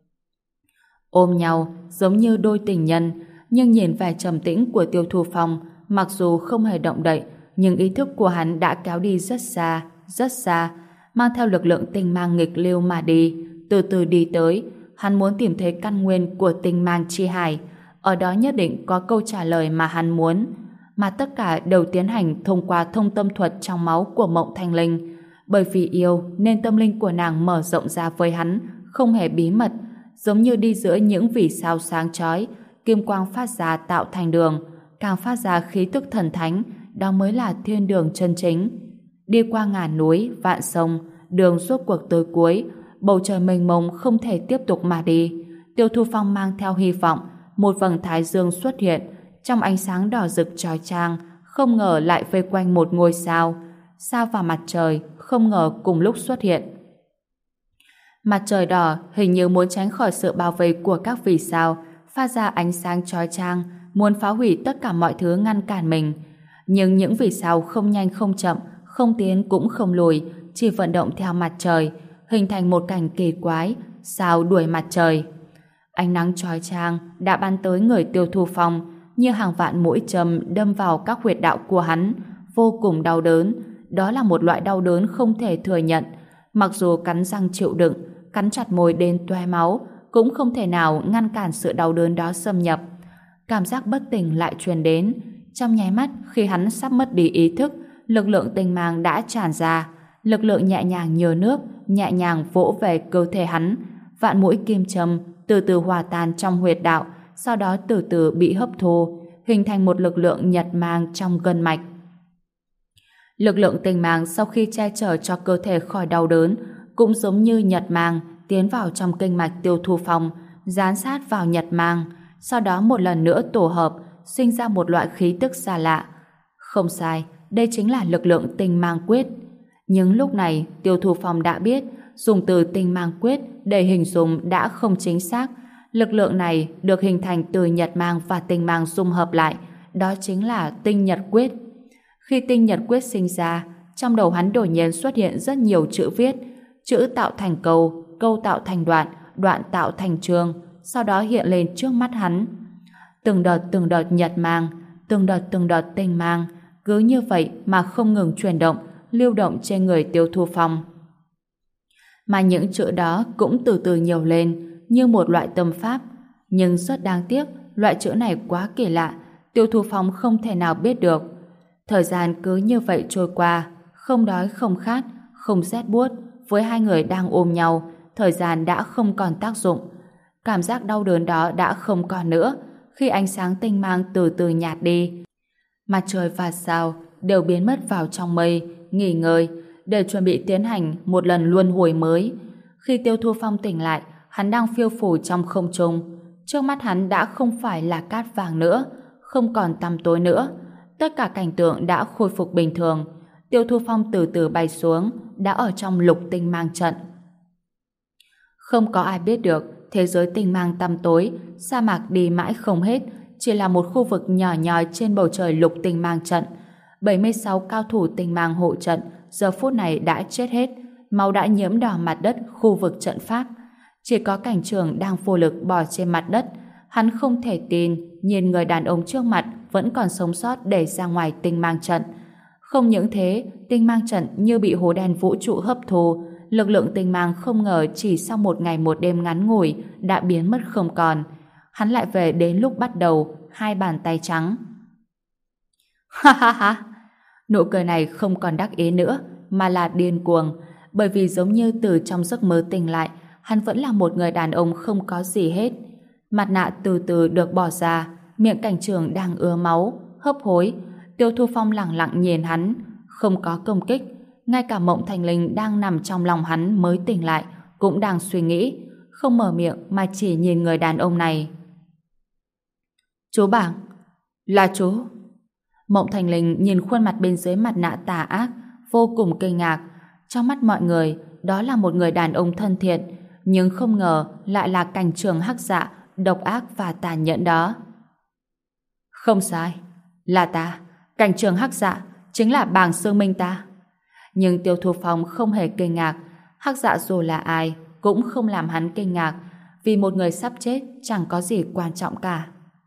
[SPEAKER 1] Ôm nhau, giống như đôi tình nhân, nhưng nhìn vẻ trầm tĩnh của Tiêu Thu Phong, mặc dù không hề động đậy, nhưng ý thức của hắn đã kéo đi rất xa, mang theo lực lượng tinh mang nghịch lưu mà đi, từ từ đi tới. Hắn muốn tìm thấy căn nguyên của tinh mang chi hải, ở đó nhất định có câu trả lời mà hắn muốn, mà tất cả đều tiến hành thông qua thông tâm thuật trong máu của Mộng Thanh Linh. Bởi vì yêu nên tâm linh của nàng mở rộng ra với hắn, không hề bí mật, giống như đi giữa những vì sao sáng chói, kim quang phát ra tạo thành đường, càng phát ra khí tức thần thánh, đó mới là thiên đường chân chính. Đi qua ngàn núi, vạn sông, đường suốt cuộc tới cuối, bầu trời mênh mông không thể tiếp tục mà đi. Tiêu Thu Phong mang theo hy vọng, một vầng thái dương xuất hiện, trong ánh sáng đỏ rực chói chang, không ngờ lại vây quanh một ngôi sao. Sao và mặt trời không ngờ cùng lúc xuất hiện. Mặt trời đỏ hình như muốn tránh khỏi sự bao vây của các vì sao, phát ra ánh sáng chói chang, muốn phá hủy tất cả mọi thứ ngăn cản mình. Nhưng những vì sao không nhanh không chậm, không tiến cũng không lùi, chỉ vận động theo mặt trời, hình thành một cảnh kỳ quái, sao đuổi mặt trời. Ánh nắng chói chang đã bắn tới người Tiêu Thu Phong, như hàng vạn mũi châm đâm vào các huyệt đạo của hắn, vô cùng đau đớn. Đó là một loại đau đớn không thể thừa nhận. Mặc dù cắn răng chịu đựng, cắn chặt môi đến toe máu, cũng không thể nào ngăn cản sự đau đớn đó xâm nhập. Cảm giác bất tỉnh lại truyền đến. Trong nháy mắt, khi hắn sắp mất đi ý thức, lực lượng tinh mang đã tràn ra. Lực lượng nhẹ nhàng như nước, nhẹ nhàng vỗ về cơ thể hắn. Vạn mũi kim châm từ từ hòa tan trong huyệt đạo, sau đó từ từ bị hấp thu, hình thành một lực lượng nhật mang trong gân mạch. Lực lượng tinh mang sau khi che chở cho cơ thể khỏi đau đớn, cũng giống như nhật mang tiến vào trong kinh mạch Tiêu Thu Phong, dán sát vào nhật mang, sau đó một lần nữa tổ hợp, sinh ra một loại khí tức xa lạ. Không sai, đây chính là lực lượng tinh mang quyết. Nhưng lúc này, Tiêu Thu Phong đã biết, dùng từ tinh mang quyết để hình dung đã không chính xác. Lực lượng này được hình thành từ nhật mang và tinh mang dung hợp lại, đó chính là tinh nhật quyết. Khi tinh nhật quyết sinh ra, trong đầu hắn đột nhiên xuất hiện rất nhiều chữ viết, chữ tạo thành câu, câu tạo thành đoạn, đoạn tạo thành chương, sau đó hiện lên trước mắt hắn. Từng đợt nhật mang, từng đợt tinh mang, cứ như vậy mà không ngừng chuyển động, lưu động trên người Tiêu Thu Phong. Mà những chữ đó cũng từ từ nhiều lên, như một loại tâm pháp. Nhưng rất đáng tiếc, loại chữ này quá kỳ lạ, Tiêu Thu Phong không thể nào biết được. Thời gian cứ như vậy trôi qua, không đói không khát, không rét buốt, với hai người đang ôm nhau, thời gian đã không còn tác dụng. Cảm giác đau đớn đó đã không còn nữa, khi ánh sáng tinh mang từ từ nhạt đi. Mặt trời và sao đều biến mất vào trong mây, nghỉ ngơi, để chuẩn bị tiến hành một lần luân hồi mới. Khi Tiêu Thu Phong tỉnh lại, hắn đang phiêu phù trong không trung. Trước mắt hắn đã không phải là cát vàng nữa, không còn tăm tối nữa. Tất cả cảnh tượng đã khôi phục bình thường. Tiêu Thu Phong từ từ bay xuống, đã ở trong lục tinh mang trận. Không có ai biết được thế giới tinh mang tăm tối, sa mạc đi mãi không hết, chỉ là một khu vực nhỏ nhoi trên bầu trời lục tinh mang trận. 76 cao thủ tinh mang hộ trận giờ phút này đã chết hết, máu đã nhiễm đỏ mặt đất khu vực trận pháp. Chỉ có cảnh trường đang vô lực bò trên mặt đất. Hắn không thể tin nhìn người đàn ông trước mặt vẫn còn sống sót để ra ngoài tinh mang trận. Không những thế, tinh mang trận như bị hố đen vũ trụ hấp thu, lực lượng tinh mang không ngờ chỉ sau một ngày một đêm ngắn ngủi đã biến mất không còn. Hắn lại về đến lúc bắt đầu, hai bàn tay trắng. Ha ha ha! Nụ cười này không còn đắc ý nữa, mà là điên cuồng, bởi vì giống như từ trong giấc mơ tỉnh lại, hắn vẫn là một người đàn ông không có gì hết. Mặt nạ từ từ được bỏ ra, miệng cảnh trường đang ứa máu, hấp hối. Tiêu Thu Phong lặng lặng nhìn hắn, không có công kích. Ngay cả Mộng Thành Linh đang nằm trong lòng hắn mới tỉnh lại, cũng đang suy nghĩ, không mở miệng mà chỉ nhìn người đàn ông này. Chú Bảng, là chú. Mộng Thành Linh nhìn khuôn mặt bên dưới mặt nạ tà ác, vô cùng kinh ngạc. Trong mắt mọi người, đó là một người đàn ông thân thiện, nhưng không ngờ lại là cảnh trường hắc dạ, độc ác và tàn nhẫn đó. Không sai, là ta, cảnh trường hắc dạ, chính là Bàng Sương Minh ta. Nhưng Tiêu Thu Phong không hề kinh ngạc, hắc dạ dù là ai cũng không làm hắn kinh ngạc, vì một người sắp chết chẳng có gì quan trọng cả.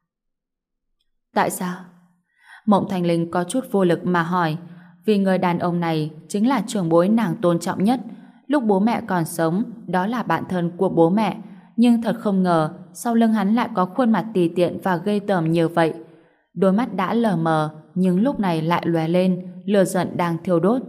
[SPEAKER 1] Tại sao? Mộng Thành Linh có chút vô lực mà hỏi, vì người đàn ông này chính là trưởng bối nàng tôn trọng nhất. Lúc bố mẹ còn sống, đó là bạn thân của bố mẹ, nhưng thật không ngờ sau lưng hắn lại có khuôn mặt tùy tiện và ghê tởm như vậy. Đôi mắt đã lờ mờ, nhưng lúc này lại lóe lên, lửa giận đang thiêu đốt.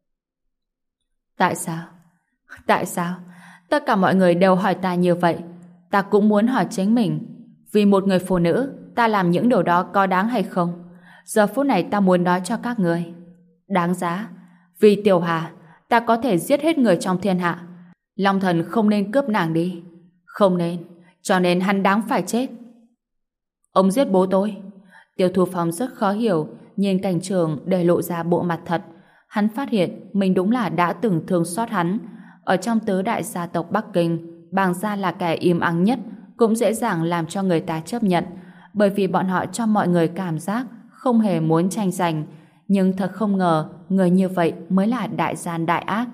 [SPEAKER 1] Tại sao? Tại sao? Tất cả mọi người đều hỏi ta như vậy. Ta cũng muốn hỏi chính mình. Vì một người phụ nữ, ta làm những điều đó có đáng hay không? Giờ phút này ta muốn nói cho các người. Đáng giá. Vì Tiểu Hà, ta có thể giết hết người trong thiên hạ. Long Thần không nên cướp nàng đi. Không nên. Cho nên hắn đáng phải chết. Ông giết bố tôi. Tiêu Thu Phong rất khó hiểu, nhìn cảnh trường để lộ ra bộ mặt thật. Hắn phát hiện mình đúng là đã từng thương xót hắn. Ở trong tứ đại gia tộc Bắc Kinh, Bàng gia là kẻ im ắng nhất, cũng dễ dàng làm cho người ta chấp nhận, bởi vì bọn họ cho mọi người cảm giác không hề muốn tranh giành. Nhưng thật không ngờ, người như vậy mới là đại gian đại ác.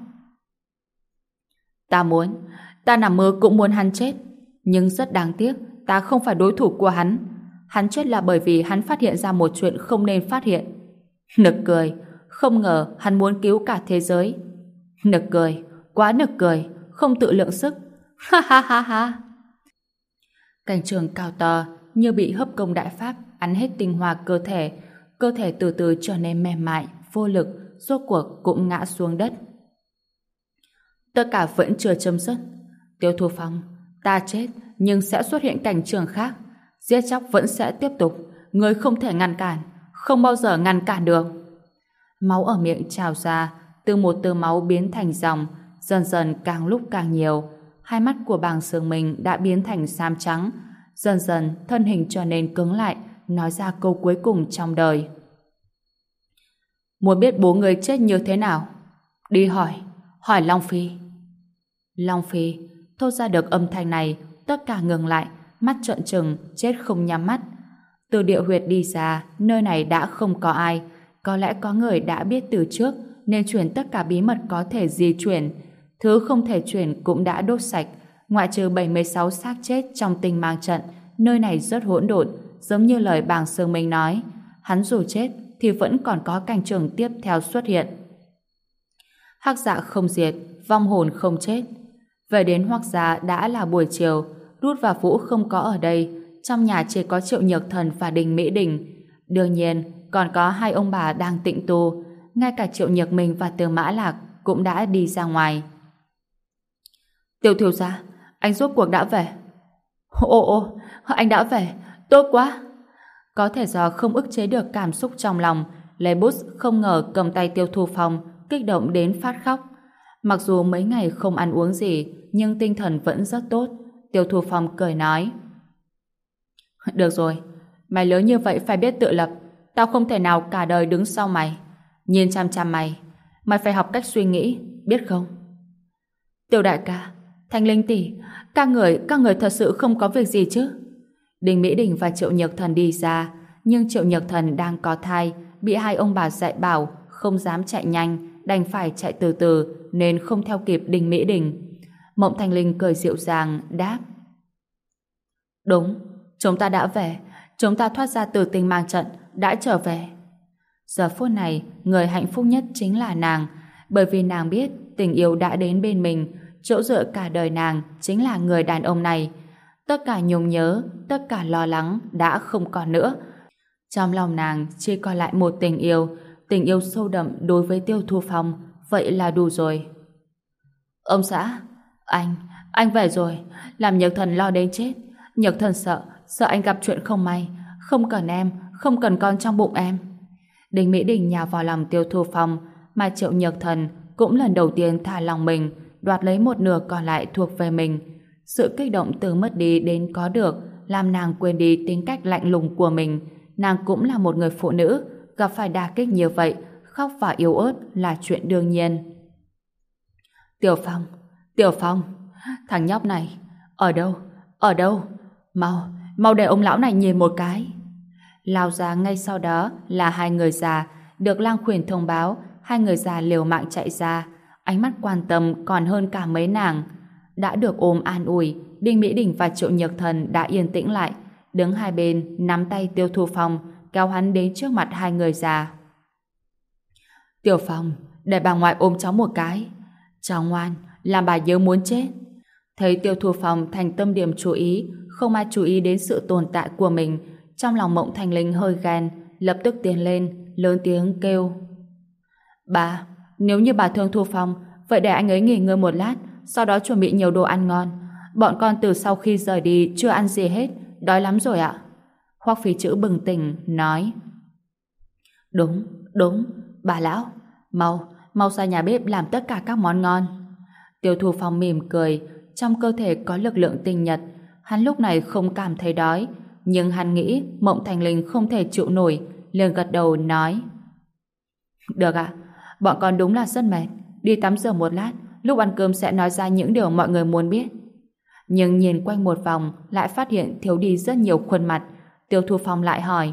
[SPEAKER 1] Ta nằm mơ cũng muốn hắn chết. Nhưng rất đáng tiếc, ta không phải đối thủ của hắn. Hắn chết là bởi vì hắn phát hiện ra một chuyện không nên phát hiện. Nực cười, không ngờ hắn muốn cứu cả thế giới. Nực cười, quá nực cười, không tự lượng sức. Ha ha ha ha. Cảnh trường cao to như bị hấp công đại pháp ăn hết tinh hoa cơ thể từ từ trở nên mềm mại, vô lực, rốt cuộc cũng ngã xuống đất. Tất cả vẫn chưa chấm dứt. Tiêu Thu Phong, ta chết nhưng sẽ xuất hiện cảnh trường khác. Giết chóc vẫn sẽ tiếp tục. Ngươi không thể ngăn cản, không bao giờ ngăn cản được. Máu ở miệng trào ra, từ một tơ máu biến thành dòng, dần dần càng lúc càng nhiều. Hai mắt của Bàng Sương Minh đã biến thành xám trắng, dần dần thân hình trở nên cứng lại, nói ra câu cuối cùng trong đời. Muốn biết bố người chết như thế nào? Đi hỏi Long Phi. Long Phi thốt ra được âm thanh này, tất cả ngừng lại, mắt trợn trừng, chết không nhắm mắt. Từ địa huyệt đi ra, nơi này đã không có ai. Có lẽ có người đã biết từ trước nên chuyển tất cả bí mật có thể di chuyển. Thứ không thể chuyển cũng đã đốt sạch. Ngoại trừ 76 xác chết trong tinh mang trận, nơi này rất hỗn độn, giống như lời Bàng Sương Minh nói. Hắn dù chết thì vẫn còn có cảnh trường tiếp theo xuất hiện. Hắc dạ không diệt, vong hồn không chết. Về đến Hoắc gia đã là buổi chiều. Rút và Vũ không có ở đây, trong nhà chỉ có Triệu Nhược Thần và Đình Mỹ Đình. Đương nhiên còn có hai ông bà đang tịnh tu. ngay cả Triệu Nhược Minh và Tư Mã Lạc cũng đã đi ra ngoài. Tiêu thiếu gia, anh rốt cuộc đã về. Ồ, anh đã về, tốt quá. Có thể do không ức chế được cảm xúc trong lòng, Lê Bút không ngờ cầm tay Tiêu Thu Phong, kích động đến phát khóc. Mặc dù mấy ngày không ăn uống gì, nhưng tinh thần vẫn rất tốt. Tiêu Thu Phong cười nói: Được rồi, mày lớn như vậy phải biết tự lập. Tao không thể nào cả đời đứng sau mày. Nhìn chăm chăm mày, mày phải học cách suy nghĩ, biết không? Tiêu đại ca, Thanh Linh tỷ, các người thật sự không có việc gì chứ? Đinh Mỹ Đình và Triệu Nhược Thần đi ra, nhưng Triệu Nhược Thần đang có thai, bị hai ông bà dạy bảo không dám chạy nhanh, đành phải chạy từ từ nên không theo kịp Đinh Mỹ Đình. Mộng Thanh Linh cười dịu dàng đáp: Đúng, chúng ta đã về, chúng ta thoát ra từ tình mang trận, đã trở về. Giờ phút này, người hạnh phúc nhất chính là nàng, bởi vì nàng biết tình yêu đã đến bên mình, chỗ dựa cả đời nàng chính là người đàn ông này. Tất cả nhung nhớ, tất cả lo lắng đã không còn nữa. Trong lòng nàng chỉ còn lại một tình yêu sâu đậm đối với Tiêu Thu Phong, vậy là đủ rồi. Ông xã, anh về rồi, làm Nhược Thần lo đến chết. Nhược Thần sợ anh gặp chuyện không may, không cần em, không cần con trong bụng em. Đinh Mỹ Đình nhào vào lòng Tiêu Thu Phong, mà Triệu Nhược Thần cũng lần đầu tiên thả lòng mình, đoạt lấy một nửa còn lại thuộc về mình. Sự kích động từ mất đi đến có được làm nàng quên đi tính cách lạnh lùng của mình. Nàng cũng là một người phụ nữ, gặp phải đả kích như vậy, khóc và yếu ớt là chuyện đương nhiên. Tiểu Phong, thằng nhóc này, ở đâu? Mau để ông lão này nhìn một cái. Lao ra ngay sau đó là hai người già, được lang khuyển thông báo. Hai người già liều mạng chạy ra, ánh mắt quan tâm còn hơn cả mấy nàng. Đã được ôm an ủi, Đinh Mỹ Đình và Triệu Nhược Thần đã yên tĩnh lại, đứng hai bên nắm tay Tiêu Thu Phong, kéo hắn đến trước mặt hai người già. Tiểu Phong, để bà ngoại ôm cháu một cái. Cháu ngoan, làm bà nhớ muốn chết. Thấy Tiêu Thu Phong thành tâm điểm chú ý, không ai chú ý đến sự tồn tại của mình, trong lòng Mộng Thanh Linh hơi ghen, lập tức tiến lên, lớn tiếng kêu: Bà, nếu như bà thương Thu Phong, vậy để anh ấy nghỉ ngơi một lát, sau đó chuẩn bị nhiều đồ ăn ngon. Bọn con từ sau khi rời đi chưa ăn gì hết, đói lắm rồi ạ. Hoắc Phí Chữ bừng tỉnh, nói: Đúng, bà lão, mau ra nhà bếp làm tất cả các món ngon. Tiêu Thu Phong mỉm cười, trong cơ thể có lực lượng tinh nhật, hắn lúc này không cảm thấy đói, nhưng hắn nghĩ Mộng Thanh Linh không thể chịu nổi, liền gật đầu nói: Được ạ, bọn con đúng là rất mệt, đi tắm rửa một lát, lúc ăn cơm sẽ nói ra những điều mọi người muốn biết. Nhưng nhìn quanh một vòng lại phát hiện thiếu đi rất nhiều khuôn mặt. Tiêu Thu Phong lại hỏi: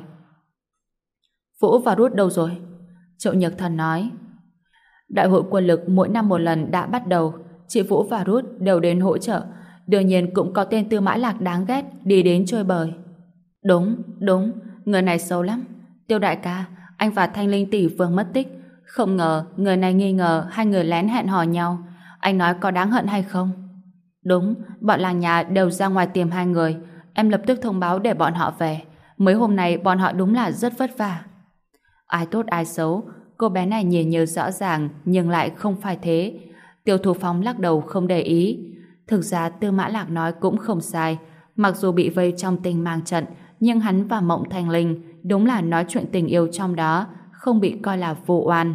[SPEAKER 1] Vũ và Rút đâu rồi? Triệu Nhược Thần nói: Đại hội quân lực mỗi năm một lần đã bắt đầu, chị Vũ và Rút đều đến hỗ trợ, đương nhiên cũng có tên Tư Mã Lạc đáng ghét đi đến chơi bời. Đúng, người này xấu lắm. Tiêu đại ca, anh và Thanh Linh tỷ vừa mất tích, không ngờ người này nghi ngờ hai người lén hẹn hò nhau. Anh nói có đáng hận hay không? Đúng, bọn làng nhà đều ra ngoài tìm hai người. Em lập tức thông báo để bọn họ về. Mấy hôm nay bọn họ đúng là rất vất vả. Ai tốt ai xấu, cô bé này nhìn như rõ ràng nhưng lại không phải thế. Tiêu Thu Phong lắc đầu không để ý. Thực ra Tư Mã Lạc nói cũng không sai. Mặc dù bị vây trong tình mang trận, nhưng hắn và Mộng Thanh Linh đúng là nói chuyện tình yêu trong đó, không bị coi là vô oan.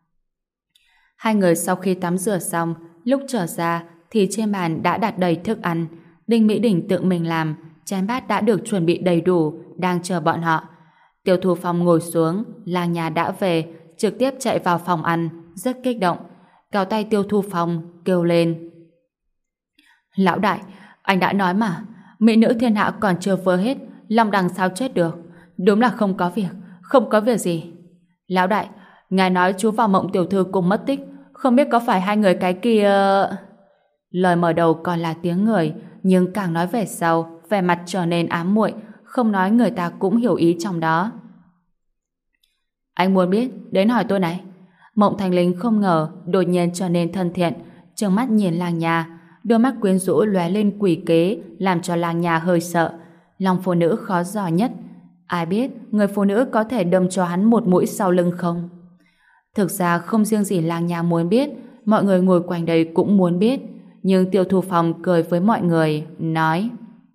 [SPEAKER 1] Hai người sau khi tắm rửa xong, lúc trở ra thì trên bàn đã đặt đầy thức ăn. Đinh Mỹ Đình tự mình làm, chén bát đã được chuẩn bị đầy đủ, đang chờ bọn họ. Tiêu Thu Phong ngồi xuống, làng nhà đã về, trực tiếp chạy vào phòng ăn, rất kích động. Kéo tay Tiêu Thu Phong, kêu lên: Lão đại, anh đã nói mà, mỹ nữ thiên hạ còn chưa vơ hết, Long Đằng sao chết được? Đúng là không có việc gì. Lão đại, ngài nói chú và Mộng tiểu thư cùng mất tích, không biết có phải hai người cái kia... Lời mở đầu còn là tiếng người, nhưng càng nói về sau, vẻ mặt trở nên ám muội, không nói người ta cũng hiểu ý trong đó. Anh muốn biết, đến hỏi tôi này. Mộng Thanh Linh không ngờ đột nhiên trở nên thân thiện, trừng mắt nhìn làng nhà, đôi mắt quyến rũ lóe lên quỷ kế, làm cho làng nhà hơi sợ. Lòng phụ nữ khó dò nhất, ai biết người phụ nữ có thể đâm cho hắn một mũi sau lưng không? Thực ra không riêng gì làng nhà muốn biết, mọi người ngồi quanh đây cũng muốn biết. Nhưng Tiêu Thu Phong cười với mọi người, nói: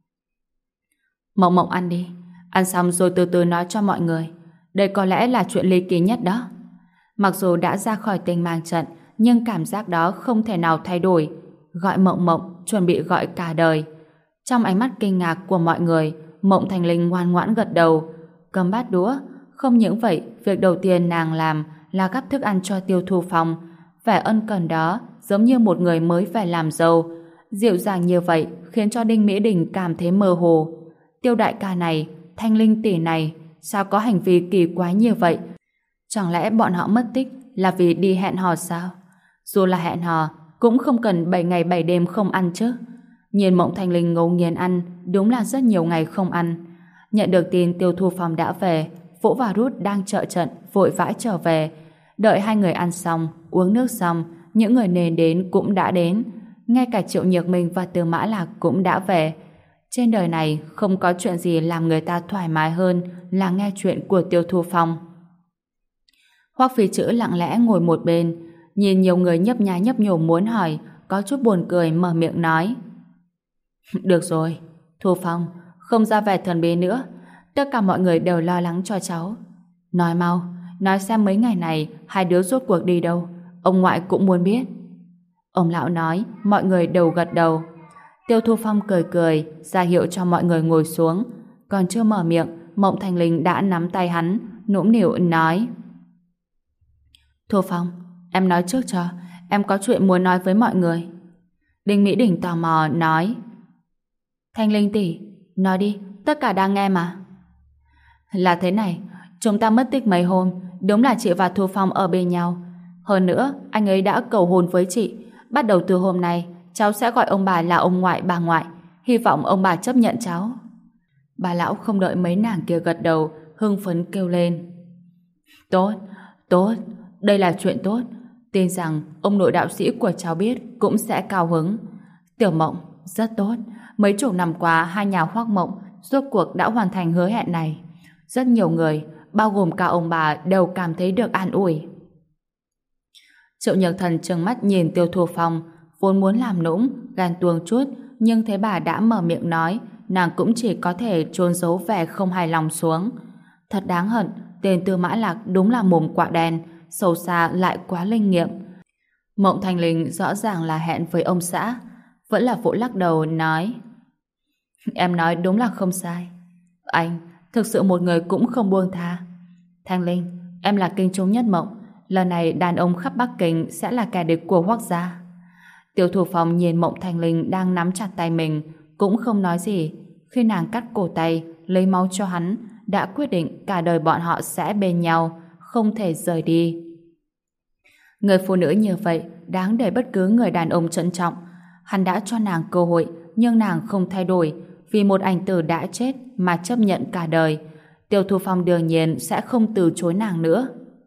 [SPEAKER 1] Mộng Mộng ăn đi, ăn xong rồi từ từ nói cho mọi người. Đây có lẽ là chuyện ly kỳ nhất đó. Mặc dù đã ra khỏi Tinh Mang Trận, nhưng cảm giác đó không thể nào thay đổi. Gọi Mộng Mộng, chuẩn bị gọi cả đời. Trong ánh mắt kinh ngạc của mọi người, Mộng Thành Linh ngoan ngoãn gật đầu, cầm bát đũa. Không những vậy, việc đầu tiên nàng làm là gắp thức ăn cho Tiêu Thu Phong. Vẻ ân cần đó giống như một người mới về làm dâu. Dịu dàng như vậy khiến cho Đinh Mỹ Đình cảm thấy mơ hồ. Tiêu đại ca này, Thanh Linh tỷ này, sao có hành vi kỳ quái như vậy? Chẳng lẽ bọn họ mất tích là vì đi hẹn hò sao? Dù là hẹn hò, cũng không cần 7 ngày 7 đêm không ăn chứ. Nhìn Mộng Thanh Linh ngấu nghiến ăn, đúng là rất nhiều ngày không ăn. Nhận được tin Tiêu Thu Phong đã về, Vũ và Rút đang trợ trận, vội vã trở về. Đợi hai người ăn xong, uống nước xong, những người nên đến cũng đã đến. Ngay cả Triệu Nhược Minh và Tư Mã Lạc cũng đã về. Trên đời này không có chuyện gì làm người ta thoải mái hơn là nghe chuyện của Tiêu Thu Phong. Hoắc Phi Chữ lặng lẽ ngồi một bên, nhìn nhiều người nhấp nhá nhấp nhổ muốn hỏi, có chút buồn cười mở miệng nói: Được rồi, Thu Phong, không ra vẻ thần bí nữa. Tất cả mọi người đều lo lắng cho cháu. Nói mau, nói xem mấy ngày này hai đứa rốt cuộc đi đâu. Ông ngoại cũng muốn biết. Ông lão nói, mọi người đều gật đầu. Tiêu Thu Phong cười cười, ra hiệu cho mọi người ngồi xuống. Còn chưa mở miệng, Mộng Thành Linh đã nắm tay hắn, nũng nịu nói: Thu Phong, em nói trước cho, em có chuyện muốn nói với mọi người. Đinh Mỹ Đình tò mò nói: Thanh Linh tỷ, nói đi, tất cả đang nghe mà. Là thế này, chúng ta mất tích mấy hôm, đúng là chị và Thu Phong ở bên nhau. Hơn nữa, anh ấy đã cầu hôn với chị. Bắt đầu từ hôm nay, cháu sẽ gọi ông bà là ông ngoại, bà ngoại. Hy vọng ông bà chấp nhận cháu. Bà lão không đợi mấy nàng kia gật đầu, hưng phấn kêu lên: Tốt, tốt, đây là chuyện tốt. Tin rằng ông nội đạo sĩ của cháu biết cũng sẽ cao hứng. Tiểu Mộng, rất tốt. Mấy chục năm qua, hai nhà Hoắc Mộng rốt cuộc đã hoàn thành hứa hẹn này. Rất nhiều người, bao gồm cả ông bà, đều cảm thấy được an ủi. Triệu Nhược Thần trừng mắt nhìn Tiêu Thu Phong, vốn muốn làm nũng, ghen tuông chút, nhưng thấy bà đã mở miệng nói, nàng cũng chỉ có thể trốn giấu vẻ không hài lòng xuống. Thật đáng hận, tên Tư Mã Lạc đúng là mồm quạ đen, sâu xa lại quá linh nghiệm. Mộng Thành Linh rõ ràng là hẹn với ông xã, vẫn là vỗ lắc đầu nói: Em nói đúng là không sai. Anh, thực sự một người cũng không buông tha. Thanh Linh, em là kinh trung nhất mộng. Lần này đàn ông khắp Bắc Kinh sẽ là kẻ địch của Hoắc gia. Tiêu Thủ Phong nhìn Mộng Thanh Linh đang nắm chặt tay mình, cũng không nói gì. Khi nàng cắt cổ tay, lấy máu cho hắn, đã quyết định cả đời bọn họ sẽ bên nhau, không thể rời đi. Người phụ nữ như vậy đáng để bất cứ người đàn ông trân trọng. Hắn đã cho nàng cơ hội, nhưng nàng không thay đổi, vì một ảnh tử đã chết mà chấp nhận cả đời. Tiêu Thu Phong đương nhiên sẽ không từ chối nàng nữa.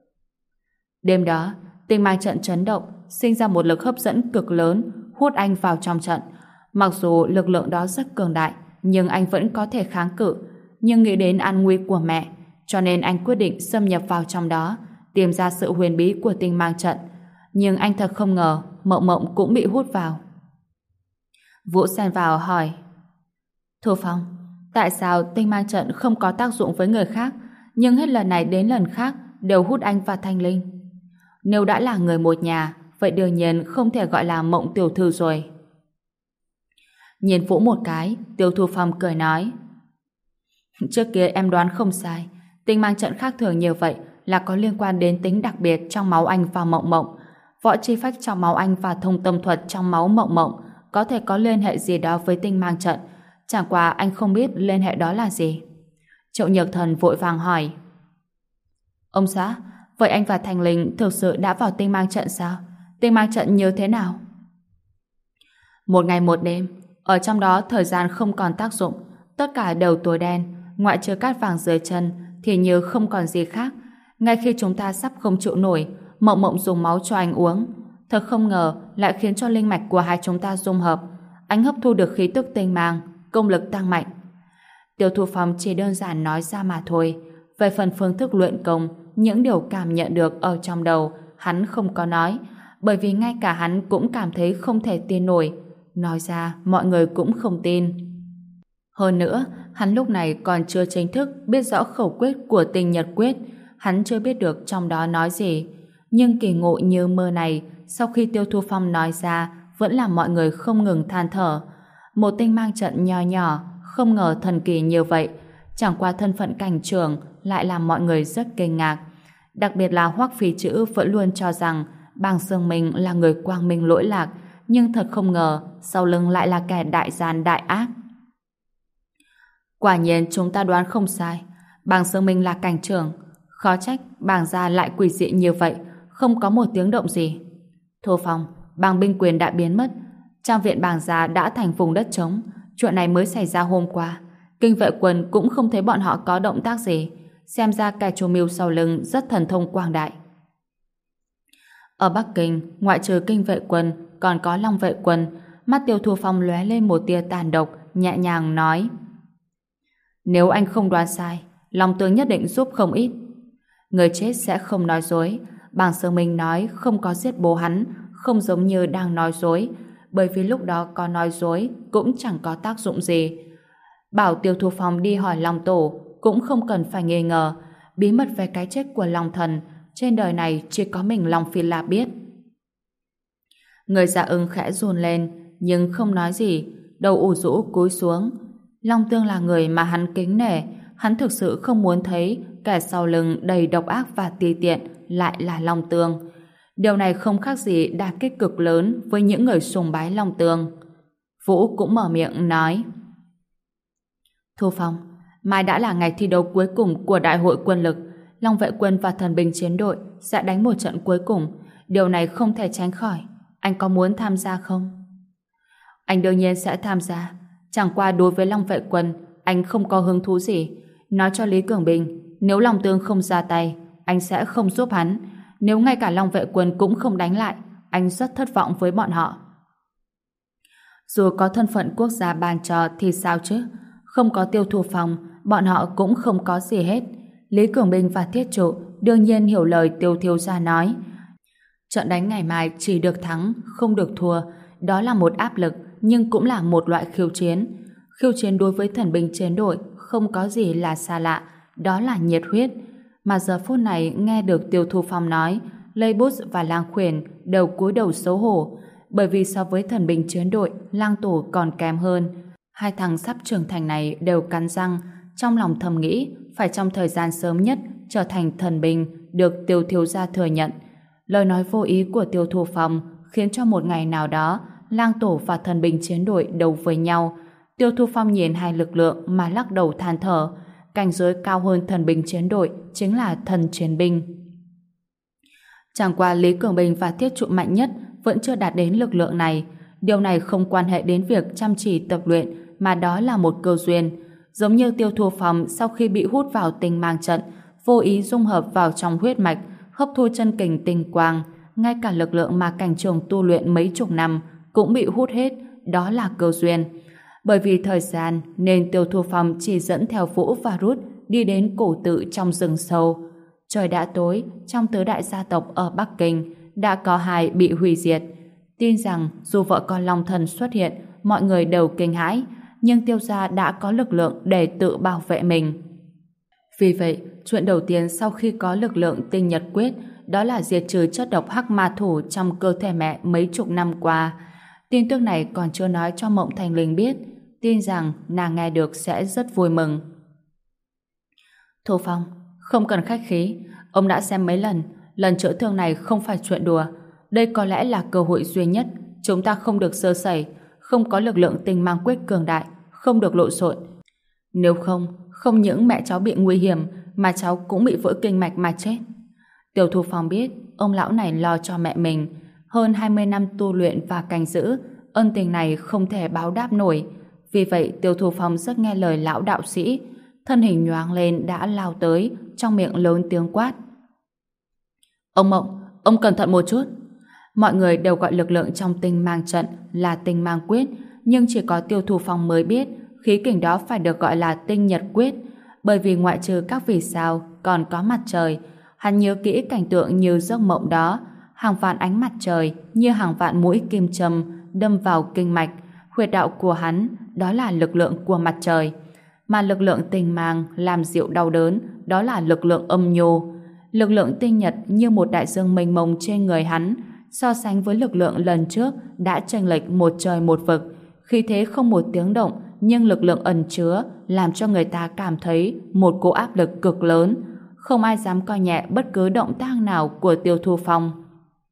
[SPEAKER 1] Đêm đó, Tinh Mang trận chấn động, sinh ra một lực hấp dẫn cực lớn, hút anh vào trong trận. Mặc dù lực lượng đó rất cường đại, nhưng anh vẫn có thể kháng cự. Nhưng nghĩ đến an nguy của mẹ, cho nên anh quyết định xâm nhập vào trong đó, tìm ra sự huyền bí của Tinh Mang trận. Nhưng anh thật không ngờ, Mộng Mộng cũng bị hút vào. Vũ xen vào hỏi: Thu Phong, tại sao Tinh Mang trận không có tác dụng với người khác, nhưng hết lần này đến lần khác đều hút anh và Thanh Linh? Nếu đã là người một nhà, vậy đương nhiên không thể gọi là Mộng tiểu thư rồi. Nhìn Vũ một cái, Tiêu Thu Phong cười nói: Trước kia em đoán không sai, Tinh Mang trận khác thường như vậy là có liên quan đến tính đặc biệt trong máu anh và Mộng Mộng. Võ chi phách trong máu anh và thông tâm thuật trong máu Mộng Mộng có thể có liên hệ gì đó với Tinh Mang trận, chẳng qua anh không biết liên hệ đó là gì. Triệu Nhược Thần vội vàng hỏi: Ông xã, vậy anh và Thành Linh thực sự đã vào Tinh Mang trận sao? Tinh Mang trận như thế nào? Một ngày một đêm, ở trong đó thời gian không còn tác dụng, tất cả đều tối đen, ngoại trừ cát vàng dưới chân thì như không còn gì khác. Ngay khi chúng ta sắp không chịu nổi, Mộng Mộng dùng máu cho anh uống. Thật không ngờ lại khiến cho linh mạch của hai chúng ta dung hợp. Anh hấp thu được khí tức tinh mang, công lực tăng mạnh. Tiêu Thu Phong chỉ đơn giản nói ra mà thôi. Về phần phương thức luyện công, những điều cảm nhận được ở trong đầu, hắn không có nói, bởi vì ngay cả hắn cũng cảm thấy không thể tin nổi. Nói ra, mọi người cũng không tin. Hơn nữa, hắn lúc này còn chưa chính thức biết rõ khẩu quyết của tinh nhật quyết, hắn chưa biết được trong đó nói gì. Nhưng kỳ ngộ như mơ này, sau khi Tiêu Thu Phong nói ra, vẫn làm mọi người không ngừng than thở. Một tinh mang trận nho nhỏ, không ngờ thần kỳ như vậy, chẳng qua thân phận cảnh trưởng lại làm mọi người rất kinh ngạc. Đặc biệt là Hoắc Phi Chữ vẫn luôn cho rằng Bàng Sương Minh là người quang minh lỗi lạc, nhưng thật không ngờ sau lưng lại là kẻ đại gian đại ác. Quả nhiên chúng ta đoán không sai, Bàng Sương Minh là cảnh trưởng, khó trách Bàng gia lại quỷ dị như vậy, không có một tiếng động gì. Thu Phong, Bàng binh quyền đã biến mất, trang viện Bàng gia đã thành vùng đất trống, chuyện này mới xảy ra hôm qua. Kinh vệ quân cũng không thấy bọn họ có động tác gì, xem ra kẻ chủ mưu sau lưng rất thần thông quang đại. Ở Bắc Kinh, ngoại trừ kinh vệ quân, còn có Long vệ quân. Mắt Tiêu Thu Phong lóe lên một tia tàn độc, nhẹ nhàng nói: nếu anh không đoán sai, Long Tương nhất định giúp không ít. Người chết sẽ không nói dối. Bàng Sương Minh nói không có giết bố hắn, không giống như đang nói dối, bởi vì lúc đó có nói dối cũng chẳng có tác dụng gì. Bảo Tiêu Thu Phong đi hỏi Long Tổ cũng không cần phải nghi ngờ. Bí mật về cái chết của Long Thần trên đời này chỉ có mình Long Phi La biết. Người Dạ Ưng khẽ run lên nhưng không nói gì, đầu ủ rũ cúi xuống. Long Tương là người mà hắn kính nể, hắn thực sự không muốn thấy kẻ sau lưng đầy độc ác và ti tiện lại là Long Tương. Điều này không khác gì đả kích cực lớn với những người sùng bái Long Tương. Vũ cũng mở miệng nói: Thu Phong, mai đã là ngày thi đấu cuối cùng của đại hội quân lực, Long vệ quân và thần binh chiến đội sẽ đánh một trận cuối cùng, điều này không thể tránh khỏi. Anh có muốn tham gia không? Anh đương nhiên sẽ tham gia, chẳng qua đối với Long vệ quân anh không có hứng thú gì. Nói cho Lý Cường Bình, nếu Long Tương không ra tay, anh sẽ không giúp hắn. Nếu ngay cả Long vệ quân cũng không đánh lại, anh rất thất vọng với bọn họ. Dù có thân phận quốc gia ban cho thì sao chứ? Không có Tiêu Thu Phong, bọn họ cũng không có gì hết. Lý Cường Bình và Thiết Trụ đương nhiên hiểu lời Tiêu thiếu gia nói. Trận đánh ngày mai chỉ được thắng, không được thua. Đó là một áp lực, nhưng cũng là một loại khiêu chiến. Khiêu chiến đối với thần binh chiến đội không có gì là xa lạ, đó là nhiệt huyết. Mà giờ phút này nghe được Tiêu Thu Phong nói, Lê Bút và Lang Khuyển đều cúi đầu xấu hổ, bởi vì so với thần binh chiến đội, Lang Tổ còn kém hơn. Hai thằng sắp trưởng thành này đều cắn răng, trong lòng thầm nghĩ phải trong thời gian sớm nhất trở thành thần binh được Tiêu thiếu gia thừa nhận. Lời nói vô ý của Tiêu Thu Phong khiến cho một ngày nào đó Lang Tổ và thần binh chiến đội đấu với nhau. Tiêu Thu Phong nhìn hai lực lượng mà lắc đầu than thở. Cảnh giới cao hơn thần binh chiến đội chính là thần chiến binh. Chẳng qua Lý Cường Bình và Thiết Trụ mạnh nhất vẫn chưa đạt đến lực lượng này. Điều này không quan hệ đến việc chăm chỉ tập luyện, mà đó là một cơ duyên. Giống như Tiêu Thu Phong sau khi bị hút vào tinh mang trận, vô ý dung hợp vào trong huyết mạch, hấp thu chân kình tinh quang, ngay cả lực lượng mà cảnh trường tu luyện mấy chục năm cũng bị hút hết, đó là cơ duyên. Bởi vì thời gian nên Tiêu Thu Phong chỉ dẫn theo Vũ và Rút đi đến cổ tự trong rừng sâu. Trời đã tối, trong tứ đại gia tộc ở Bắc Kinh đã có hai bị hủy diệt. Tin rằng dù vợ con Long Thần xuất hiện, mọi người đều kinh hãi, nhưng Tiêu gia đã có lực lượng để tự bảo vệ mình. Vì vậy, chuyện đầu tiên sau khi có lực lượng tinh nhật quyết đó là diệt trừ chất độc hắc ma thủ trong cơ thể mẹ mấy chục năm qua. Tin tức này còn chưa nói cho Mộng Thanh Linh biết, tin rằng nàng nghe được sẽ rất vui mừng. Thu Phong, không cần khách khí, ông đã xem mấy lần chữa thương này không phải chuyện đùa. Đây có lẽ là cơ hội duy nhất, chúng ta không được sơ sẩy, không có lực lượng tinh mang quyết cường đại, không được lộn xộn. Nếu không những mẹ cháu bị nguy hiểm, mà cháu cũng bị vỡ kinh mạch mà chết. Tiêu Thu Phong biết ông lão này lo cho mẹ mình, hơn 20 năm tu luyện và canh giữ, ân tình này không thể báo đáp nổi. Vì vậy Tiêu Thu Phong rất nghe lời lão đạo sĩ, thân hình nhoáng lên đã lao tới, trong miệng lớn tiếng quát: Ông Mộng, ông cẩn thận một chút. Mọi người đều gọi lực lượng trong tinh mang trận là tinh mang quyết, nhưng chỉ có Tiêu Thu Phong mới biết khí kình đó phải được gọi là tinh nhật quyết, bởi vì ngoại trừ các vì sao còn có mặt trời, Hắn nhớ kỹ cảnh tượng như giấc mộng đó, hàng vạn ánh mặt trời như hàng vạn mũi kim châm đâm vào kinh mạch. Huyệt đạo của hắn đó là lực lượng của mặt trời, mà lực lượng tinh mang làm dịu đau đớn đó là lực lượng âm nhu. Lực lượng tinh nhật như một đại dương mênh mông trên người hắn, so sánh với lực lượng lần trước đã chênh lệch một trời một vực. Khi thế không một tiếng động, nhưng lực lượng ẩn chứa làm cho người ta cảm thấy một cỗ áp lực cực lớn. Không ai dám coi nhẹ bất cứ động tác nào của Tiêu Thu Phong.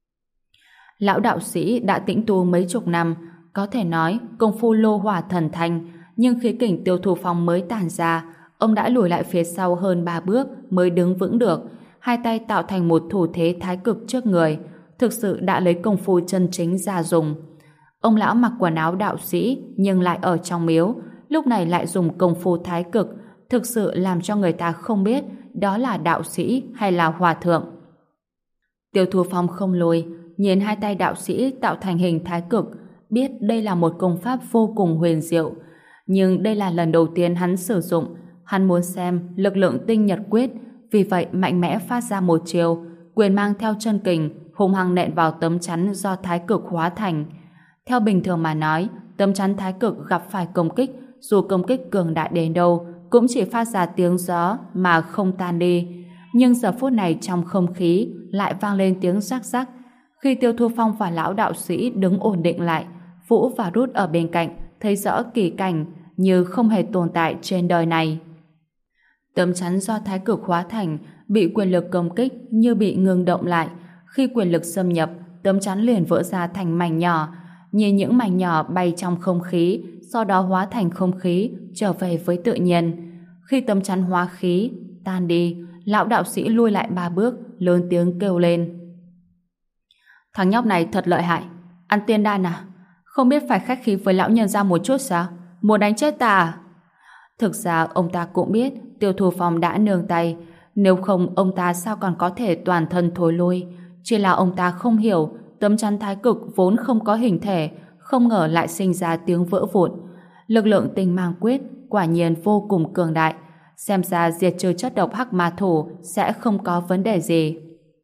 [SPEAKER 1] Lão đạo sĩ đã tĩnh tu mấy chục năm, có thể nói công phu lô hỏa thần thanh, nhưng khí kình Tiêu Thu Phong mới tản ra, ông đã lùi lại phía sau hơn 3 bước mới đứng vững được, hai tay tạo thành một thủ thế thái cực trước người, thực sự đã lấy công phu chân chính ra dùng. Ông lão mặc quần áo đạo sĩ nhưng lại ở trong miếu, lúc này lại dùng công phu thái cực, thực sự làm cho người ta không biết đó là đạo sĩ hay là hòa thượng. Tiêu Thu Phong không lùi, nhìn hai tay đạo sĩ tạo thành hình thái cực, biết đây là một công pháp vô cùng huyền diệu. Nhưng đây là lần đầu tiên hắn sử dụng, hắn muốn xem lực lượng tinh nhật quyết, vì vậy mạnh mẽ phát ra một chiều, quyền mang theo chân kình, hung hăng nện vào tấm chắn do thái cực hóa thành. Theo bình thường mà nói, tấm chắn thái cực gặp phải công kích, dù công kích cường đại đến đâu, cũng chỉ phát ra tiếng gió mà không tan đi. Nhưng giờ phút này trong không khí lại vang lên tiếng rắc rắc. Khi Tiêu Thu Phong và lão đạo sĩ đứng ổn định lại, Vũ và Rút ở bên cạnh thấy rõ kỳ cảnh như không hề tồn tại trên đời này. Tấm chắn do thái cực hóa thành bị quyền lực công kích như bị ngừng động lại. Khi quyền lực xâm nhập, tấm chắn liền vỡ ra thành mảnh nhỏ, nhìn những mảnh nhỏ bay trong không khí, sau đó hóa thành không khí trở về với tự nhiên. Khi tấm chắn hóa khí tan đi, lão đạo sĩ lui lại 3 bước, lớn tiếng kêu lên: "Thằng nhóc này thật lợi hại, ăn tiên đan à? Không biết phải khách khí với lão nhân gia một chút sao? Muốn đánh chết ta à?" Thực ra ông ta cũng biết Tiêu Thu Phong đã nương tay, nếu không ông ta sao còn có thể toàn thân thối lui. Chỉ là ông ta không hiểu tấm chắn thái cực vốn không có hình thể, không ngờ lại sinh ra tiếng vỡ vụn. Lực lượng tinh mang quyết quả nhiên vô cùng cường đại, xem ra diệt trừ chất độc hắc ma thủ sẽ không có vấn đề gì.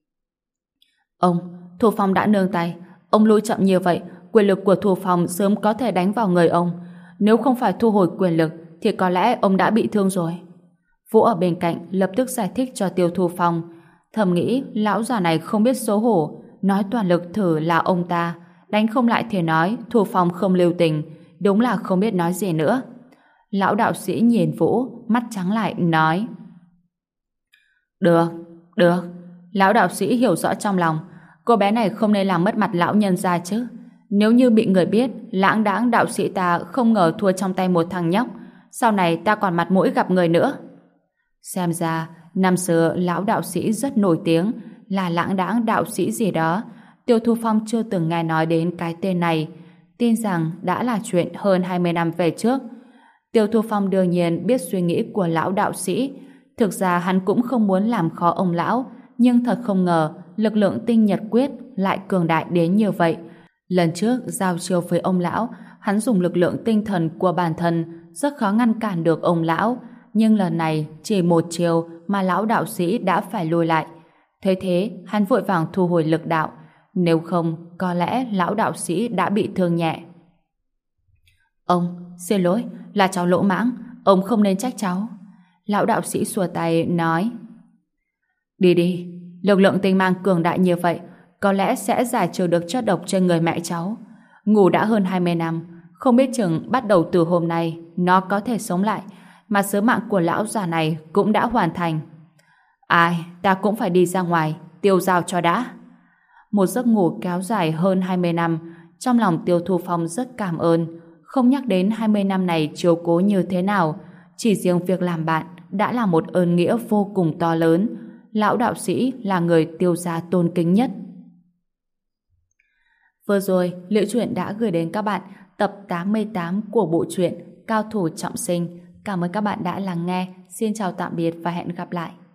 [SPEAKER 1] Thu Phong đã nương tay, ông lui chậm như vậy, quyền lực của Thu Phong sớm có thể đánh vào người ông. Nếu không phải thu hồi quyền lực thì có lẽ ông đã bị thương rồi. Vũ ở bên cạnh lập tức giải thích cho Tiêu Thu Phong, thầm nghĩ lão già này không biết xấu hổ, nói toàn lực thử là ông ta, đánh không lại thì nói Thu Phong không lưu tình, đúng là không biết nói gì nữa. Lão đạo sĩ nhìn Vũ, mắt trắng lại, nói: Được, được. Lão đạo sĩ hiểu rõ trong lòng, cô bé này không nên làm mất mặt lão nhân gia chứ. Nếu như bị người biết, lãng đãng đạo sĩ ta không ngờ thua trong tay một thằng nhóc, sau này ta còn mặt mũi gặp người nữa. Xem ra, năm xưa lão đạo sĩ rất nổi tiếng, là lãng đãng đạo sĩ gì đó. Tiêu Thu Phong chưa từng nghe nói đến cái tên này, tin rằng đã là chuyện hơn 20 năm về trước. Tiêu Thu Phong đương nhiên biết suy nghĩ của lão đạo sĩ. Thực ra hắn cũng không muốn làm khó ông lão, nhưng thật không ngờ lực lượng tinh nhật quyết lại cường đại đến như vậy. Lần trước giao chiêu với ông lão, hắn dùng lực lượng tinh thần của bản thân rất khó ngăn cản được ông lão, nhưng lần này chỉ một chiều mà lão đạo sĩ đã phải lùi lại. Thế thế, hắn vội vàng thu hồi lực đạo, nếu không có lẽ lão đạo sĩ đã bị thương nhẹ. Ông, xin lỗi, là cháu lỗ mãng, ông không nên trách cháu. Lão đạo sĩ xua tay nói: Đi đi, lực lượng tinh mang cường đại như vậy có lẽ sẽ giải trừ được chất độc trên người mẹ cháu. Ngủ đã hơn 20 năm, không biết chừng bắt đầu từ hôm nay nó có thể sống lại, mà sứ mạng của lão già này cũng đã hoàn thành. Ai, ta cũng phải đi ra ngoài tiêu dao cho đã. Một giấc ngủ kéo dài hơn 20 năm, trong lòng Tiêu Thu Phong rất cảm ơn. Không nhắc đến 20 năm này chiếu cố như thế nào, chỉ riêng việc làm bạn đã là một ơn nghĩa vô cùng to lớn. Lão đạo sĩ là người Tiêu gia tôn kính nhất. Vừa rồi, Liễu Chuyện đã gửi đến các bạn tập 88 của bộ truyện Cao thủ trọng sinh. Cảm ơn các bạn đã lắng nghe. Xin chào tạm biệt và hẹn gặp lại.